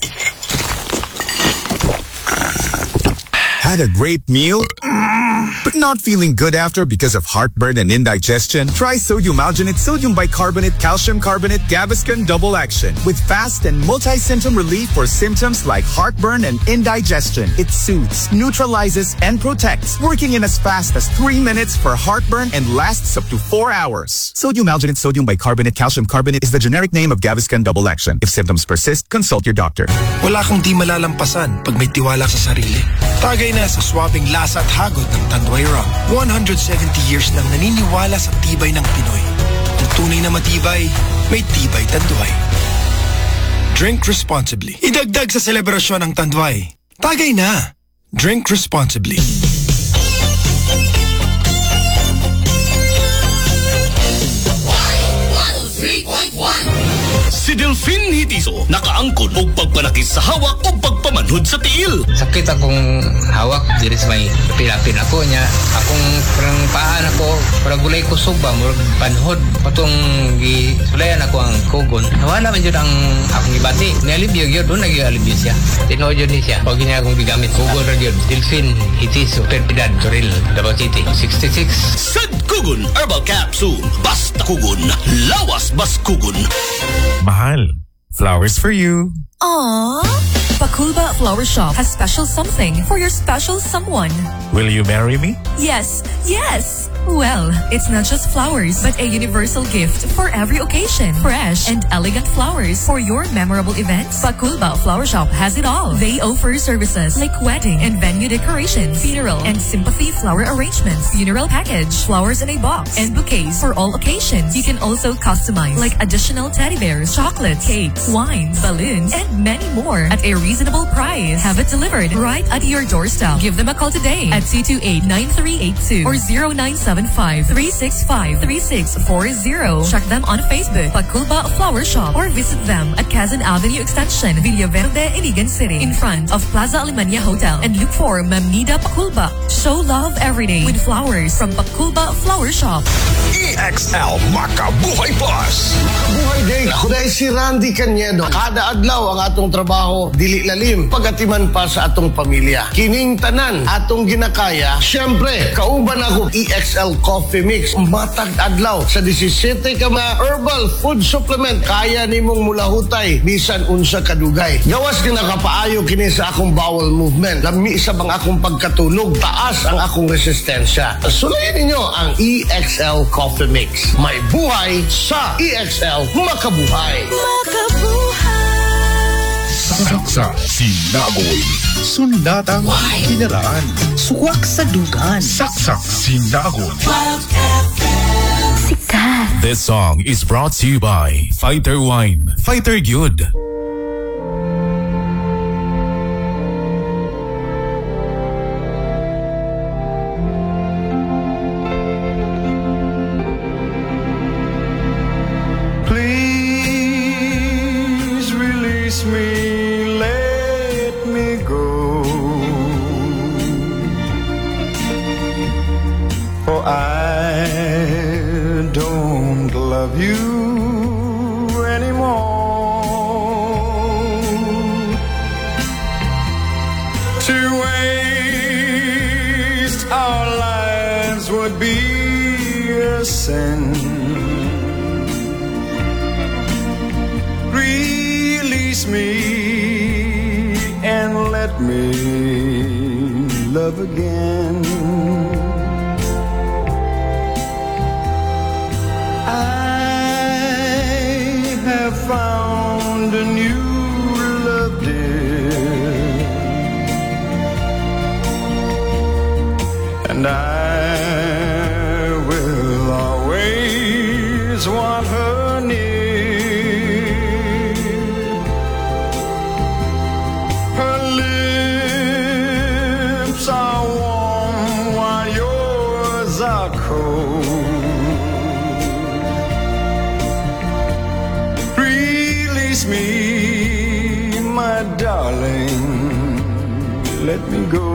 Had a great meal, but not feeling good after because of heartburn and indigestion? Try Sodium Alginate Sodium Bicarbonate Calcium Carbonate Gaviscon Double Action with fast and multi-symptom relief for symptoms like heartburn and indigestion. It soothes, neutralizes, and protects, working in as fast as three minutes for heartburn and lasts up to four hours. Sodium Alginate Sodium Bicarbonate Calcium Carbonate is the generic name of Gaviscon Double Action. If symptoms persist, consult your doctor. Wala kang di malalampasan pag may tiwala sa sarili. Tagay na sa swabing lasa at hagod ng Tanduay Rum. one hundred seventy years nang naniniwala sa tibay ng Pinoy. Ang tunay na matibay, may tibay Tanduay. Drink responsibly. Idagdag sa selebrasyon ng Tanduay. Tagay na. Drink responsibly. Si Delphine Hitiso nakaangkon og pagpanakis sa hawak o pagpamanhod sa tiil. Sakit akong hawak diri sa may pilapin ako niya. Akong parang paan ako, parang gulay kusog ba, murag panhod. Patong gisulayan ako ang kugon. Nawala man yun ang akong ibati. Nialibyo yun, doon nag-ialibyo siya. Tinood yun siya. Pag niya akong bigamit kugon rin yun. Delphine Hitiso, Perpidad, Toril, Davao City, sixty-six. Sad Kugon Herbal Capsule. Basta kugon, lawas bas kugon. Mahal, flowers for you. Aww. Pakulba Flower Shop has special something for your special someone. Will you marry me? Yes, yes. Well, it's not just flowers, but a universal gift for every occasion. Fresh and elegant flowers for your memorable events. Pakulba Flower Shop has it all. They offer services like wedding and venue decorations, funeral and sympathy flower arrangements, funeral package, flowers in a box, and bouquets for all occasions. You can also customize like additional teddy bears, chocolates, cakes, wines, balloons, and many more at a reasonable price. Have it delivered right at your doorstep. Give them a call today at two two eight, nine three eight two or zero nine seven five, three six five, three six four zero. Check them on Facebook, Pakulba Flower Shop, or visit them at Quezon Avenue Extension, Villaverde, Iligan City, in front of Plaza Alemania Hotel, and look for Mamnida Pakulba. Show love every day with flowers from Pakulba Flower Shop. E X L Makabuhay Plus. Makabuhay din. Ako dahil si Randy Cañedo. Kada adlaw ang atong trabaho, dili lalim, pagatiman pa sa atong pamilya. Kining tanan, atong ginakaya. Siyempre, kauban ako E X L Coffee Mix. Matag adlaw sa disisiete ka mga herbal food supplement. Kaya nimong mulahutay, bisan unsa kadugay. Gawas ka nakapaayo kini sa akong bowel movement. Lami sa bang akong pagkatulog, taas ang akong resistensya. Sulayin ninyo ang E X L Coffee Mix. May buhay sa E X L Makabuhay. Makabuhay. Saksa, sinagoy, sundatang kinaraan, Suwak sa dugan. saksak, sinagoy. Sikat. This song is brought to you by Fighter Wine. Fighter Good. Please release me, let me go. For I don't love you anymore. To waste our lives would be a sin. Release me and let me love again. are cold. Release me, my darling, let me go.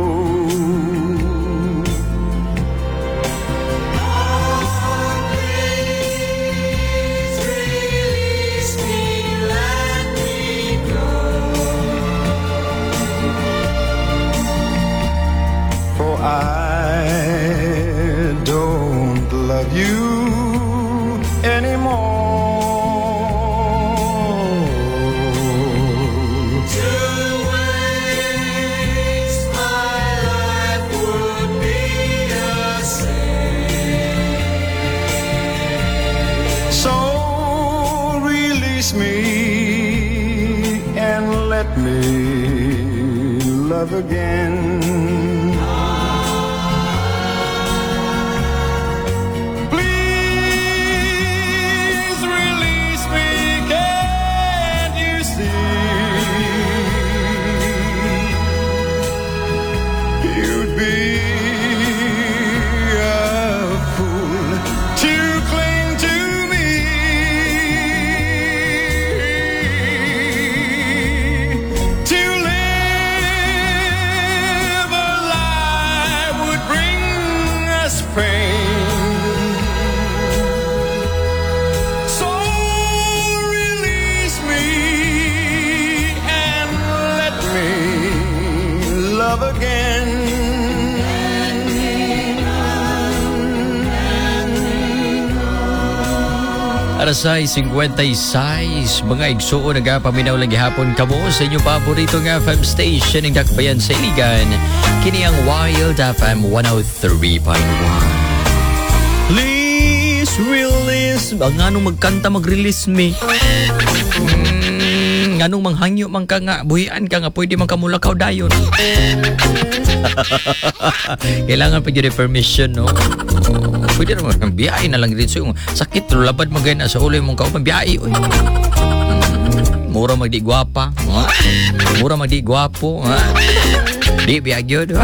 I don't love you anymore. To waste my life would be a sin. So release me and let me love again. Arasay fifty-six mga igsuon nagapaminaw lagi hapon kamo sa inyong paborito nga F M station ng Dakbayan sa Iligan. Kini ang Wild F M one oh three point one. Please release. Ang anong magkanta mag-release me. Mm, anong manghangyo man ka nga, buhian ka nga, pwede man ka mulakaw dayon. Kailangan pa yun permission, no? Pwede naman, biyahe na lang rin. So yung sakit, labad magay na sa ulo mong kaupan, biyahe. Uy. Mura magdi gwapa. Ha? Mura magdi gwapo. Ha? Di biyagyo, di ba?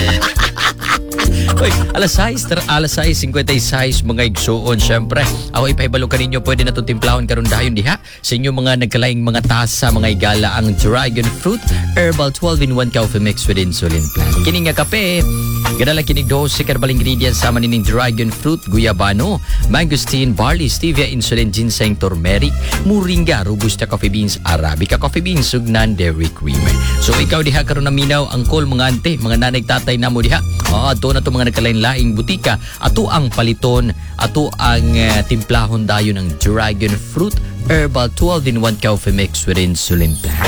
Uy, alas sais, alas sais, fifty-six mga igsuon. Siyempre, ako ipahibalo ka ninyo, pwede na itong timplahon karon dayon diha sa inyo mga nagkalaing mga tasa, mga igala, ang Dragon Fruit Herbal twelve in one Coffee Mix with Insulin Plant. Kini nga kape, ganala kinig dose herbal ingredients sama nining Dragon Fruit, guyabano, mangosteen, barley, stevia, insulin, ginseng, turmeric, moringa, robusta coffee beans, arabica coffee beans, sugnan, dairy cream. So ikaw diha karon naminaw ang call mga ante, mga nanay tatay namo diha. Ah, ato na to mga nagkalain-laing butika, ato ang paliton, ato ang uh, timplahon dayon ng Dragon Fruit Herbal twelve in one Coffee Mix with Insulin Plant.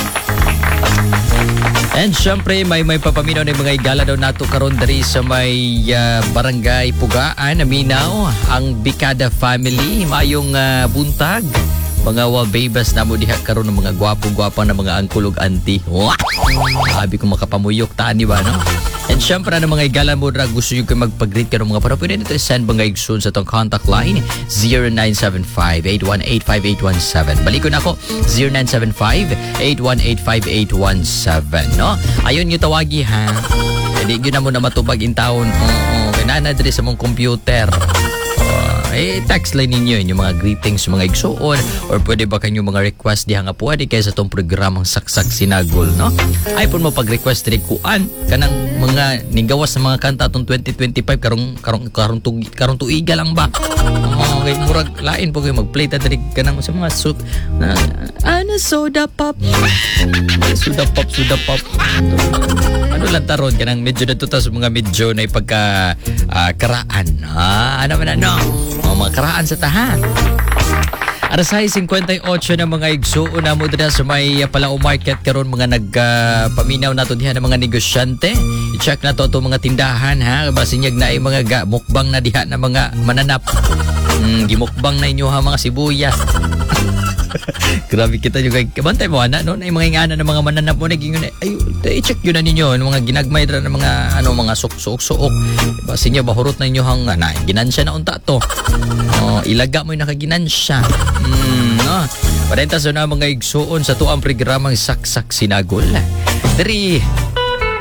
And syempre may may papaminaw ng mga igala daw nato karon diri sa may uh, barangay Pugaan, naminaw ang Bicada family, mayong uh, buntag. Mga wababas na mo diha karon ng mga gwapo-gwapo na mga angkul ug auntie. Wow! Sabi ko makapamuyok taan di ba, no? And syempre na mga igala mo na gusto nyo kayo magpag-greet ka ng mga para pwede nito send mga igsoon sa itong contact line zero nine seven five, eight one eight, five eight one seven. Balik ko na ako zero nine seven five, eight one eight, five eight one seven, no? Ayun nyo tawagi ha. Hindi nyo na mo na matubag in taon. Oo, kanana diri sa mong computer. Eh, text line ninyo yung mga greetings, mga igsuon, or pwede ba kanyo mga request diha nga pwede kaya sa itong programang Saksak Sinagol, no? Ay po mo pag-request diri kuan kanang mga nigawas sa mga kanta atong twenty twenty-five karong karong karong tuig karong tuiga lang ba? Oh, kay murag lain po kayo mag-play ta diri kanang sa mga suit na ano soda pop. Soda pop, soda pop. Ano lang taron kanang medyo dito ta sa mga medyo na ipagka uh, karaan. Ah, ano man ano? O, mga karaan sa tahan. Arasay fifty-eight na mga igsuon na mo dira sa may uh, Palao Market karon mga nagpaminaw uh, nato diha ng mga negosyante. I-check na to itong mga tindahan ha. Basinyag na ay mga ga, mukbang na diha na mga mananap. Mm, gimukbang na inyo ha mga sibuyas. Grabe kita juga kabantay mo ana no, ay mga ingana ng mga mananap mo naging ay i-check yun na ninyo ng mga ginagmay dra ng mga ano mga suok-suok. Basi niya bahurot na inyo hang ana ginansya na unta to. Oh, ilaga mo yung nakaginansya. Mm, no. Parenta sa na mga igsuon sa tuang programang Saksak Sinagol. Diri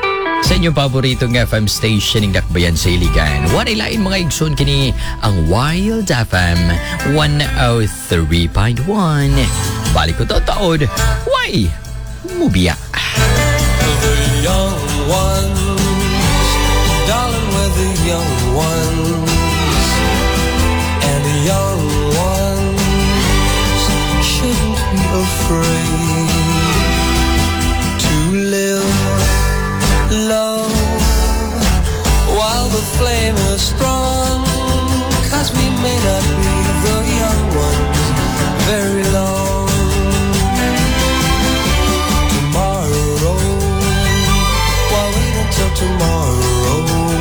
Sa inyong paboritong F M station ng Dakbayan sa Iligan. One ilain mga igsoon kini ang Wild F M one oh three point one. Balik ko to taod. Why? Mubiya. The young ones, darling, we're the young ones, and the young ones shouldn't be afraid to live low while the flame is strong, 'cause we may not be the young ones very long. Tomorrow, why wait until tomorrow,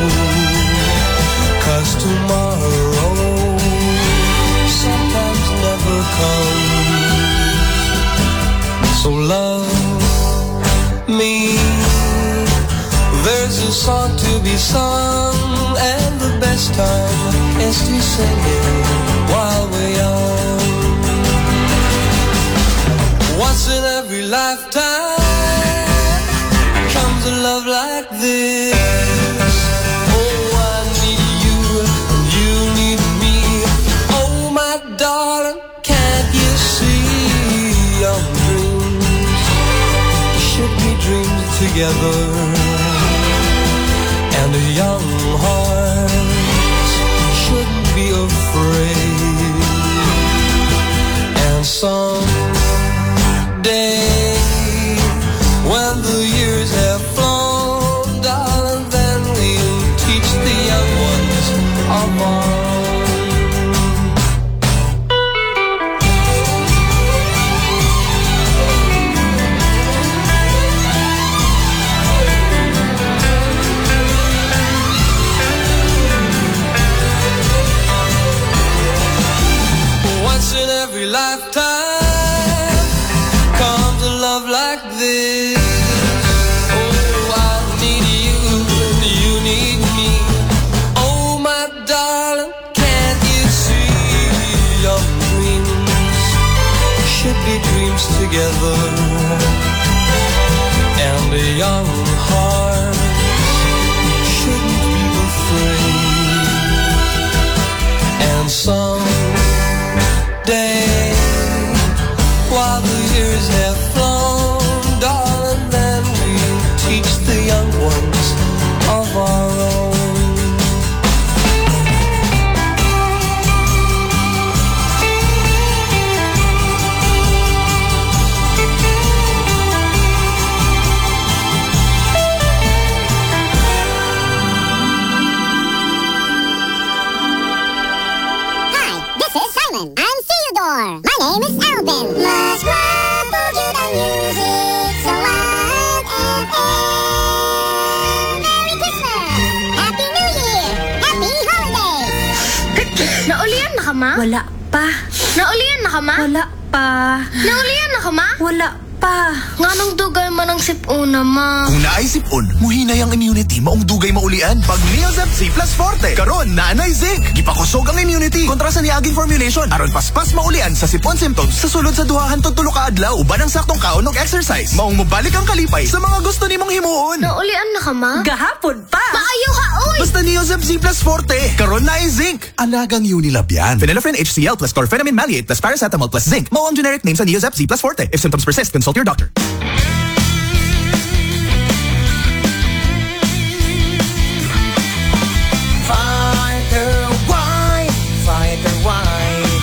'cause tomorrow sometimes never comes. So love me, there's a song to be sung, and the best time is to sing it while we're young. Once in every lifetime comes a love like this. Oh, I need you and you need me. Oh, my darling, can't you see young dreams should be dreams together? And the young hearts shouldn't be afraid. And someday, when the years have flown, darling, then we'll teach the young ones of our in every lifetime comes a love like this. Oh, I need you and you need me. Oh, my darling, can't you see young dreams should be dreams together? And the young hearts shouldn't be afraid. And some day, while the years have flown, darling, then we'll teach the young ones of our own. Hi, this is Simon. I'm Theodore. My name is Alvin. Mas guwapo yun ang music sa Wild F M. Merry Christmas! Happy New Year! Happy Holidays! Naulian na ka, ma? Wala pa. Naulian na ka, ma? Wala pa. Naulian na ka, ma? Wala pa. Nga nang dugay man ang sipuna, ma. Kung naay sipon, muhinay ang immunity maong dugay maulian. Pag Neozep C Plus Forte, karon naanay zinc. Gipakusog ang immunity kontra sa niaging formulation. Aron paspas maulian sa sipon symptoms sa sulod sa duhahan to tulo ka adlaw uban ang saktong kaon og exercise. Maong mobalik ang kalipay sa mga gusto nimong himuon. Naulian na ka, ma? Gahapon pa. Maayo ka, uy! Basta Neozep C Plus Forte, karon naay zinc. Alagang Unilab yan. Phenylephrine H C L plus chlorphenamine maleate plus paracetamol plus zinc. Mao ang generic name sa Neozep C Plus Forte. If symptoms persist, consult your doctor. Fighter wine, fighter wine.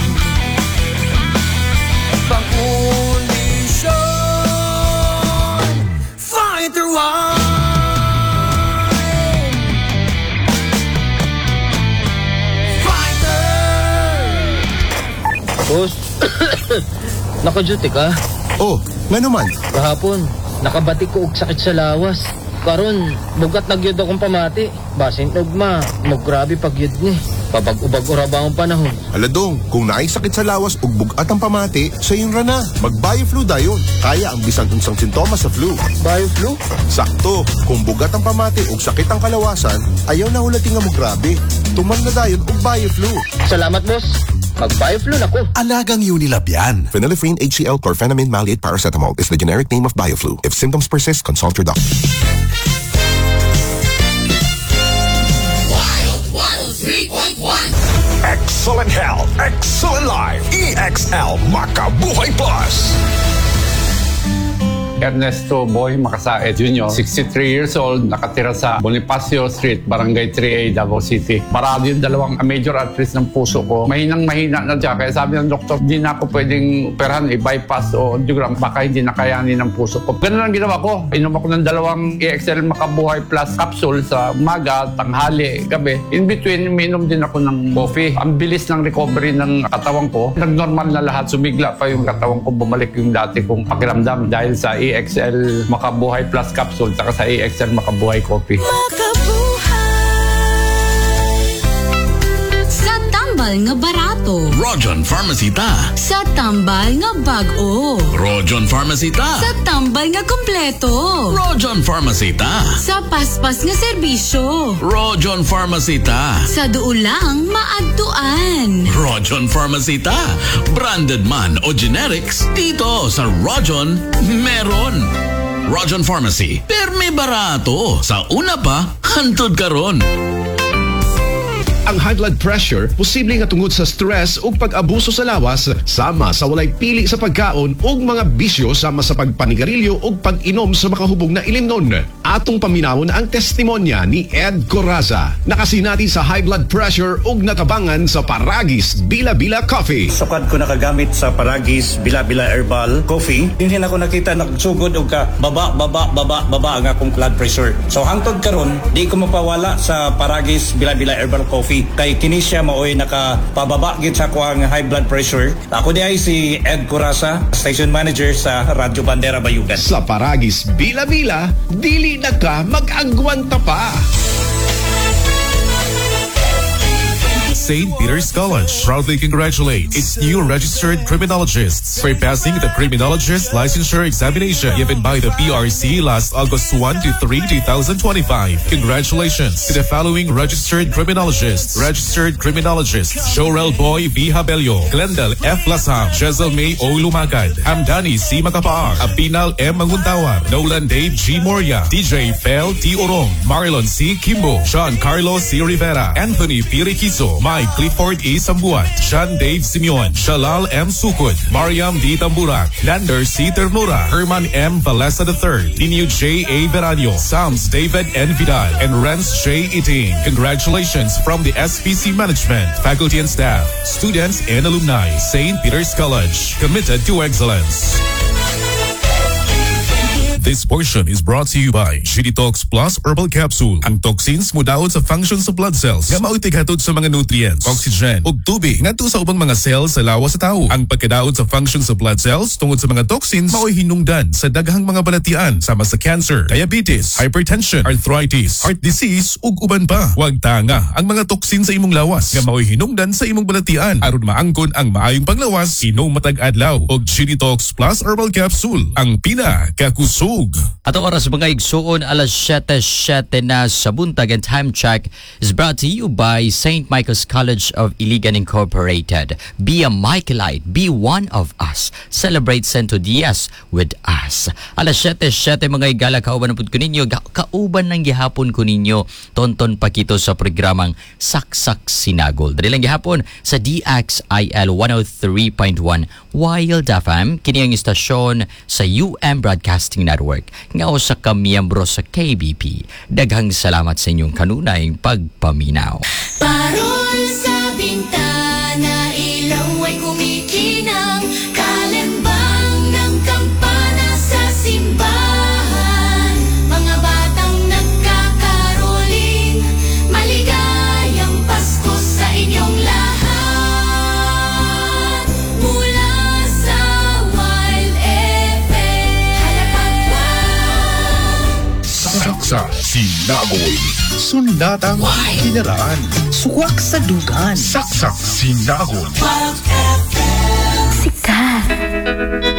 Pang-ulisyon, fighter wine. Fighter! Boss, naka-duty ka? Oh, nga naman. Kahapon, nakabati ko og sakit sa lawas. Karon, bugat nagyod akong pamati. Basin ugma, maggrabe pagyod ni. Papag-ubag ora ba ang panahon? Aladong, kung naay sakit sa lawas ug bugat ang pamati, sa yung rana. Mag-Bioflu dayon. Kaya ang bisan unsang sintomas sa flu. Bioflu? Sakto, kung bugat ang pamati ug sakit ang kalawasan, ayaw na hulating nga mo grabe. Tuman na dayon og Bioflu. Salamat, boss. Mag-Bioflu na ko. Alagang Unilab yan. Phenylephrine H C L chlorphenamine maleate paracetamol is the generic name of Bioflu. If symptoms persist, consult your doctor. point one. Excellent health, excellent life. E X L Makabuhay Plus. Ernesto Boy Macasaet Junior, sixty-three years old, nakatira sa Bonifacio Street, Barangay three A, Davao City. Marami yung dalawang major arteries ng puso ko. Mahinang mahina na siya. Kaya sabi ng doktor, hindi na ako pwedeng operahan, i-bypass o angiogram. Baka hindi nakayanin ng puso ko. Ganun ang ginawa ko. Inom ako ng dalawang E X L Makabuhay Plus capsule sa umaga, tanghali, gabi. In between, uminom din ako ng coffee. Ang bilis ng recovery ng katawan ko. Nag-normal na lahat. Sumigla pa yung katawan ko. Bumalik yung dati kong pakiramdam dahil sa E X L Makabuhay Plus capsule saka sa E X L Makabuhay Coffee. Sa tambal nga barato. Rojon Pharmacy ta. Sa tambal nga bag-o. Rojon Pharmacy ta. Sa tambal nga kompleto. Rojon Pharmacy ta. Sa paspas nga serbisyo. Rojon Pharmacy ta. Sa duulang maadtuan. Rojon Pharmacy ta. Branded man o generics, dito sa Rojon meron. Rojon Pharmacy, perme barato. Sa una pa, hantod karon. Ang high blood pressure posible nga tungod sa stress ug pag-abuso sa lawas sama sa walay pili sa pagkaon ug mga bisyo sama sa pagpanigarilyo ug pag-inom sa makahubog na ilimnon. Atong paminawon ang testimonya ni Ed Coraza. Nakasinati sa high blood pressure ug natabangan sa Paragis Bila-Bila Coffee. Sukad ko nakagamit sa Paragis Bila-Bila Herbal Coffee. Hindi na ko nakita nagsugod og ka baba baba baba baba ang akong blood pressure. So hangtod karon di ko mapawala sa Paragis Bila-Bila Herbal Coffee. Kay kini siya maoy nakapababa gid sa kuang high blood pressure. Ako di ay si Ed Coraza, station manager sa Radyo Bandera Bayugan. Sa Paragis Bila-Bila, dili na ka mag-agwanta pa. Saint Peter's College proudly congratulates its new registered criminologists for passing the criminologist licensure examination given by the P R C last August first to third, twenty twenty-five. Congratulations to the following registered criminologists. Registered criminologists: Jorel Boy V. Habelio, Glendale F. Lasam, Jezel May O. Lumagad, Hamdani C. Makapaar, Abinal M. Manguntawar, Nolan Dave G. Moria, D J Fel T. Orong, Marlon C. Kimbo, Sean Carlos C. Rivera, Anthony Piriquizo, Mike Clifford E. Sambuat, Sean Dave Simeon, Shalal M. Sukud, Mariam D. Tamburak, Lander C. Ternura, Herman M. Valesa the third, Nino J. A. Veranio, Sams David N. Vidal, and Renz J. Iting. Congratulations from the S P C management, faculty and staff, students and alumni. Saint Peter's College, committed to excellence. This portion is brought to you by Shiritox Plus Herbal Capsule. Ang toxins mudaot sa function sa blood cells nga mao'y tighatod sa mga nutrients, oxygen, ug tubig ngadto sa ubang mga cells sa lawas sa tawo. Ang pagkadaot sa function sa blood cells tungod sa mga toxins mao'y hinungdan sa daghang mga balatian sama sa cancer, diabetes, hypertension, arthritis, heart disease ug uban pa. Huwag tanga ang mga toxin sa imong lawas nga mao'y hinungdan sa imong balatian aron maangkon ang maayong panglawas inom matag adlaw. Og Shiritox Plus Herbal Capsule, ang pinakakusog. Atong oras mga igsuon, alas siyete siyete na sa buntag, and time check is brought to you by Saint Michael's College of Iligan Incorporated. Be a Michaelite, be one of us. Celebrate Santo Diaz with us. Alas siyete siyete mga igala, kauban na po ko ninyo, kauban ng gihapon ko ninyo, tonton pakito sa programang Saksak Sinagol. Dali lang gihapon sa D X I L one oh three point one Wild F M, kini ang istasyon sa U M Broadcasting Network. Nga o sa kamiyembro sa K B P. Daghang salamat sa inyong kanunayng pagpaminaw. Parol sa bintana, ilaw ay kumikinang, kalembang ng kampana sa simbahan. Mga batang nagkakaroling, maligayang Pasko sa inyong lahat. Mula sa Wild F M, Saksa Sinagol. Sundatang kinaraan. Suwak sa dugan. Saksak Sinagol. Wild F M. Sikat.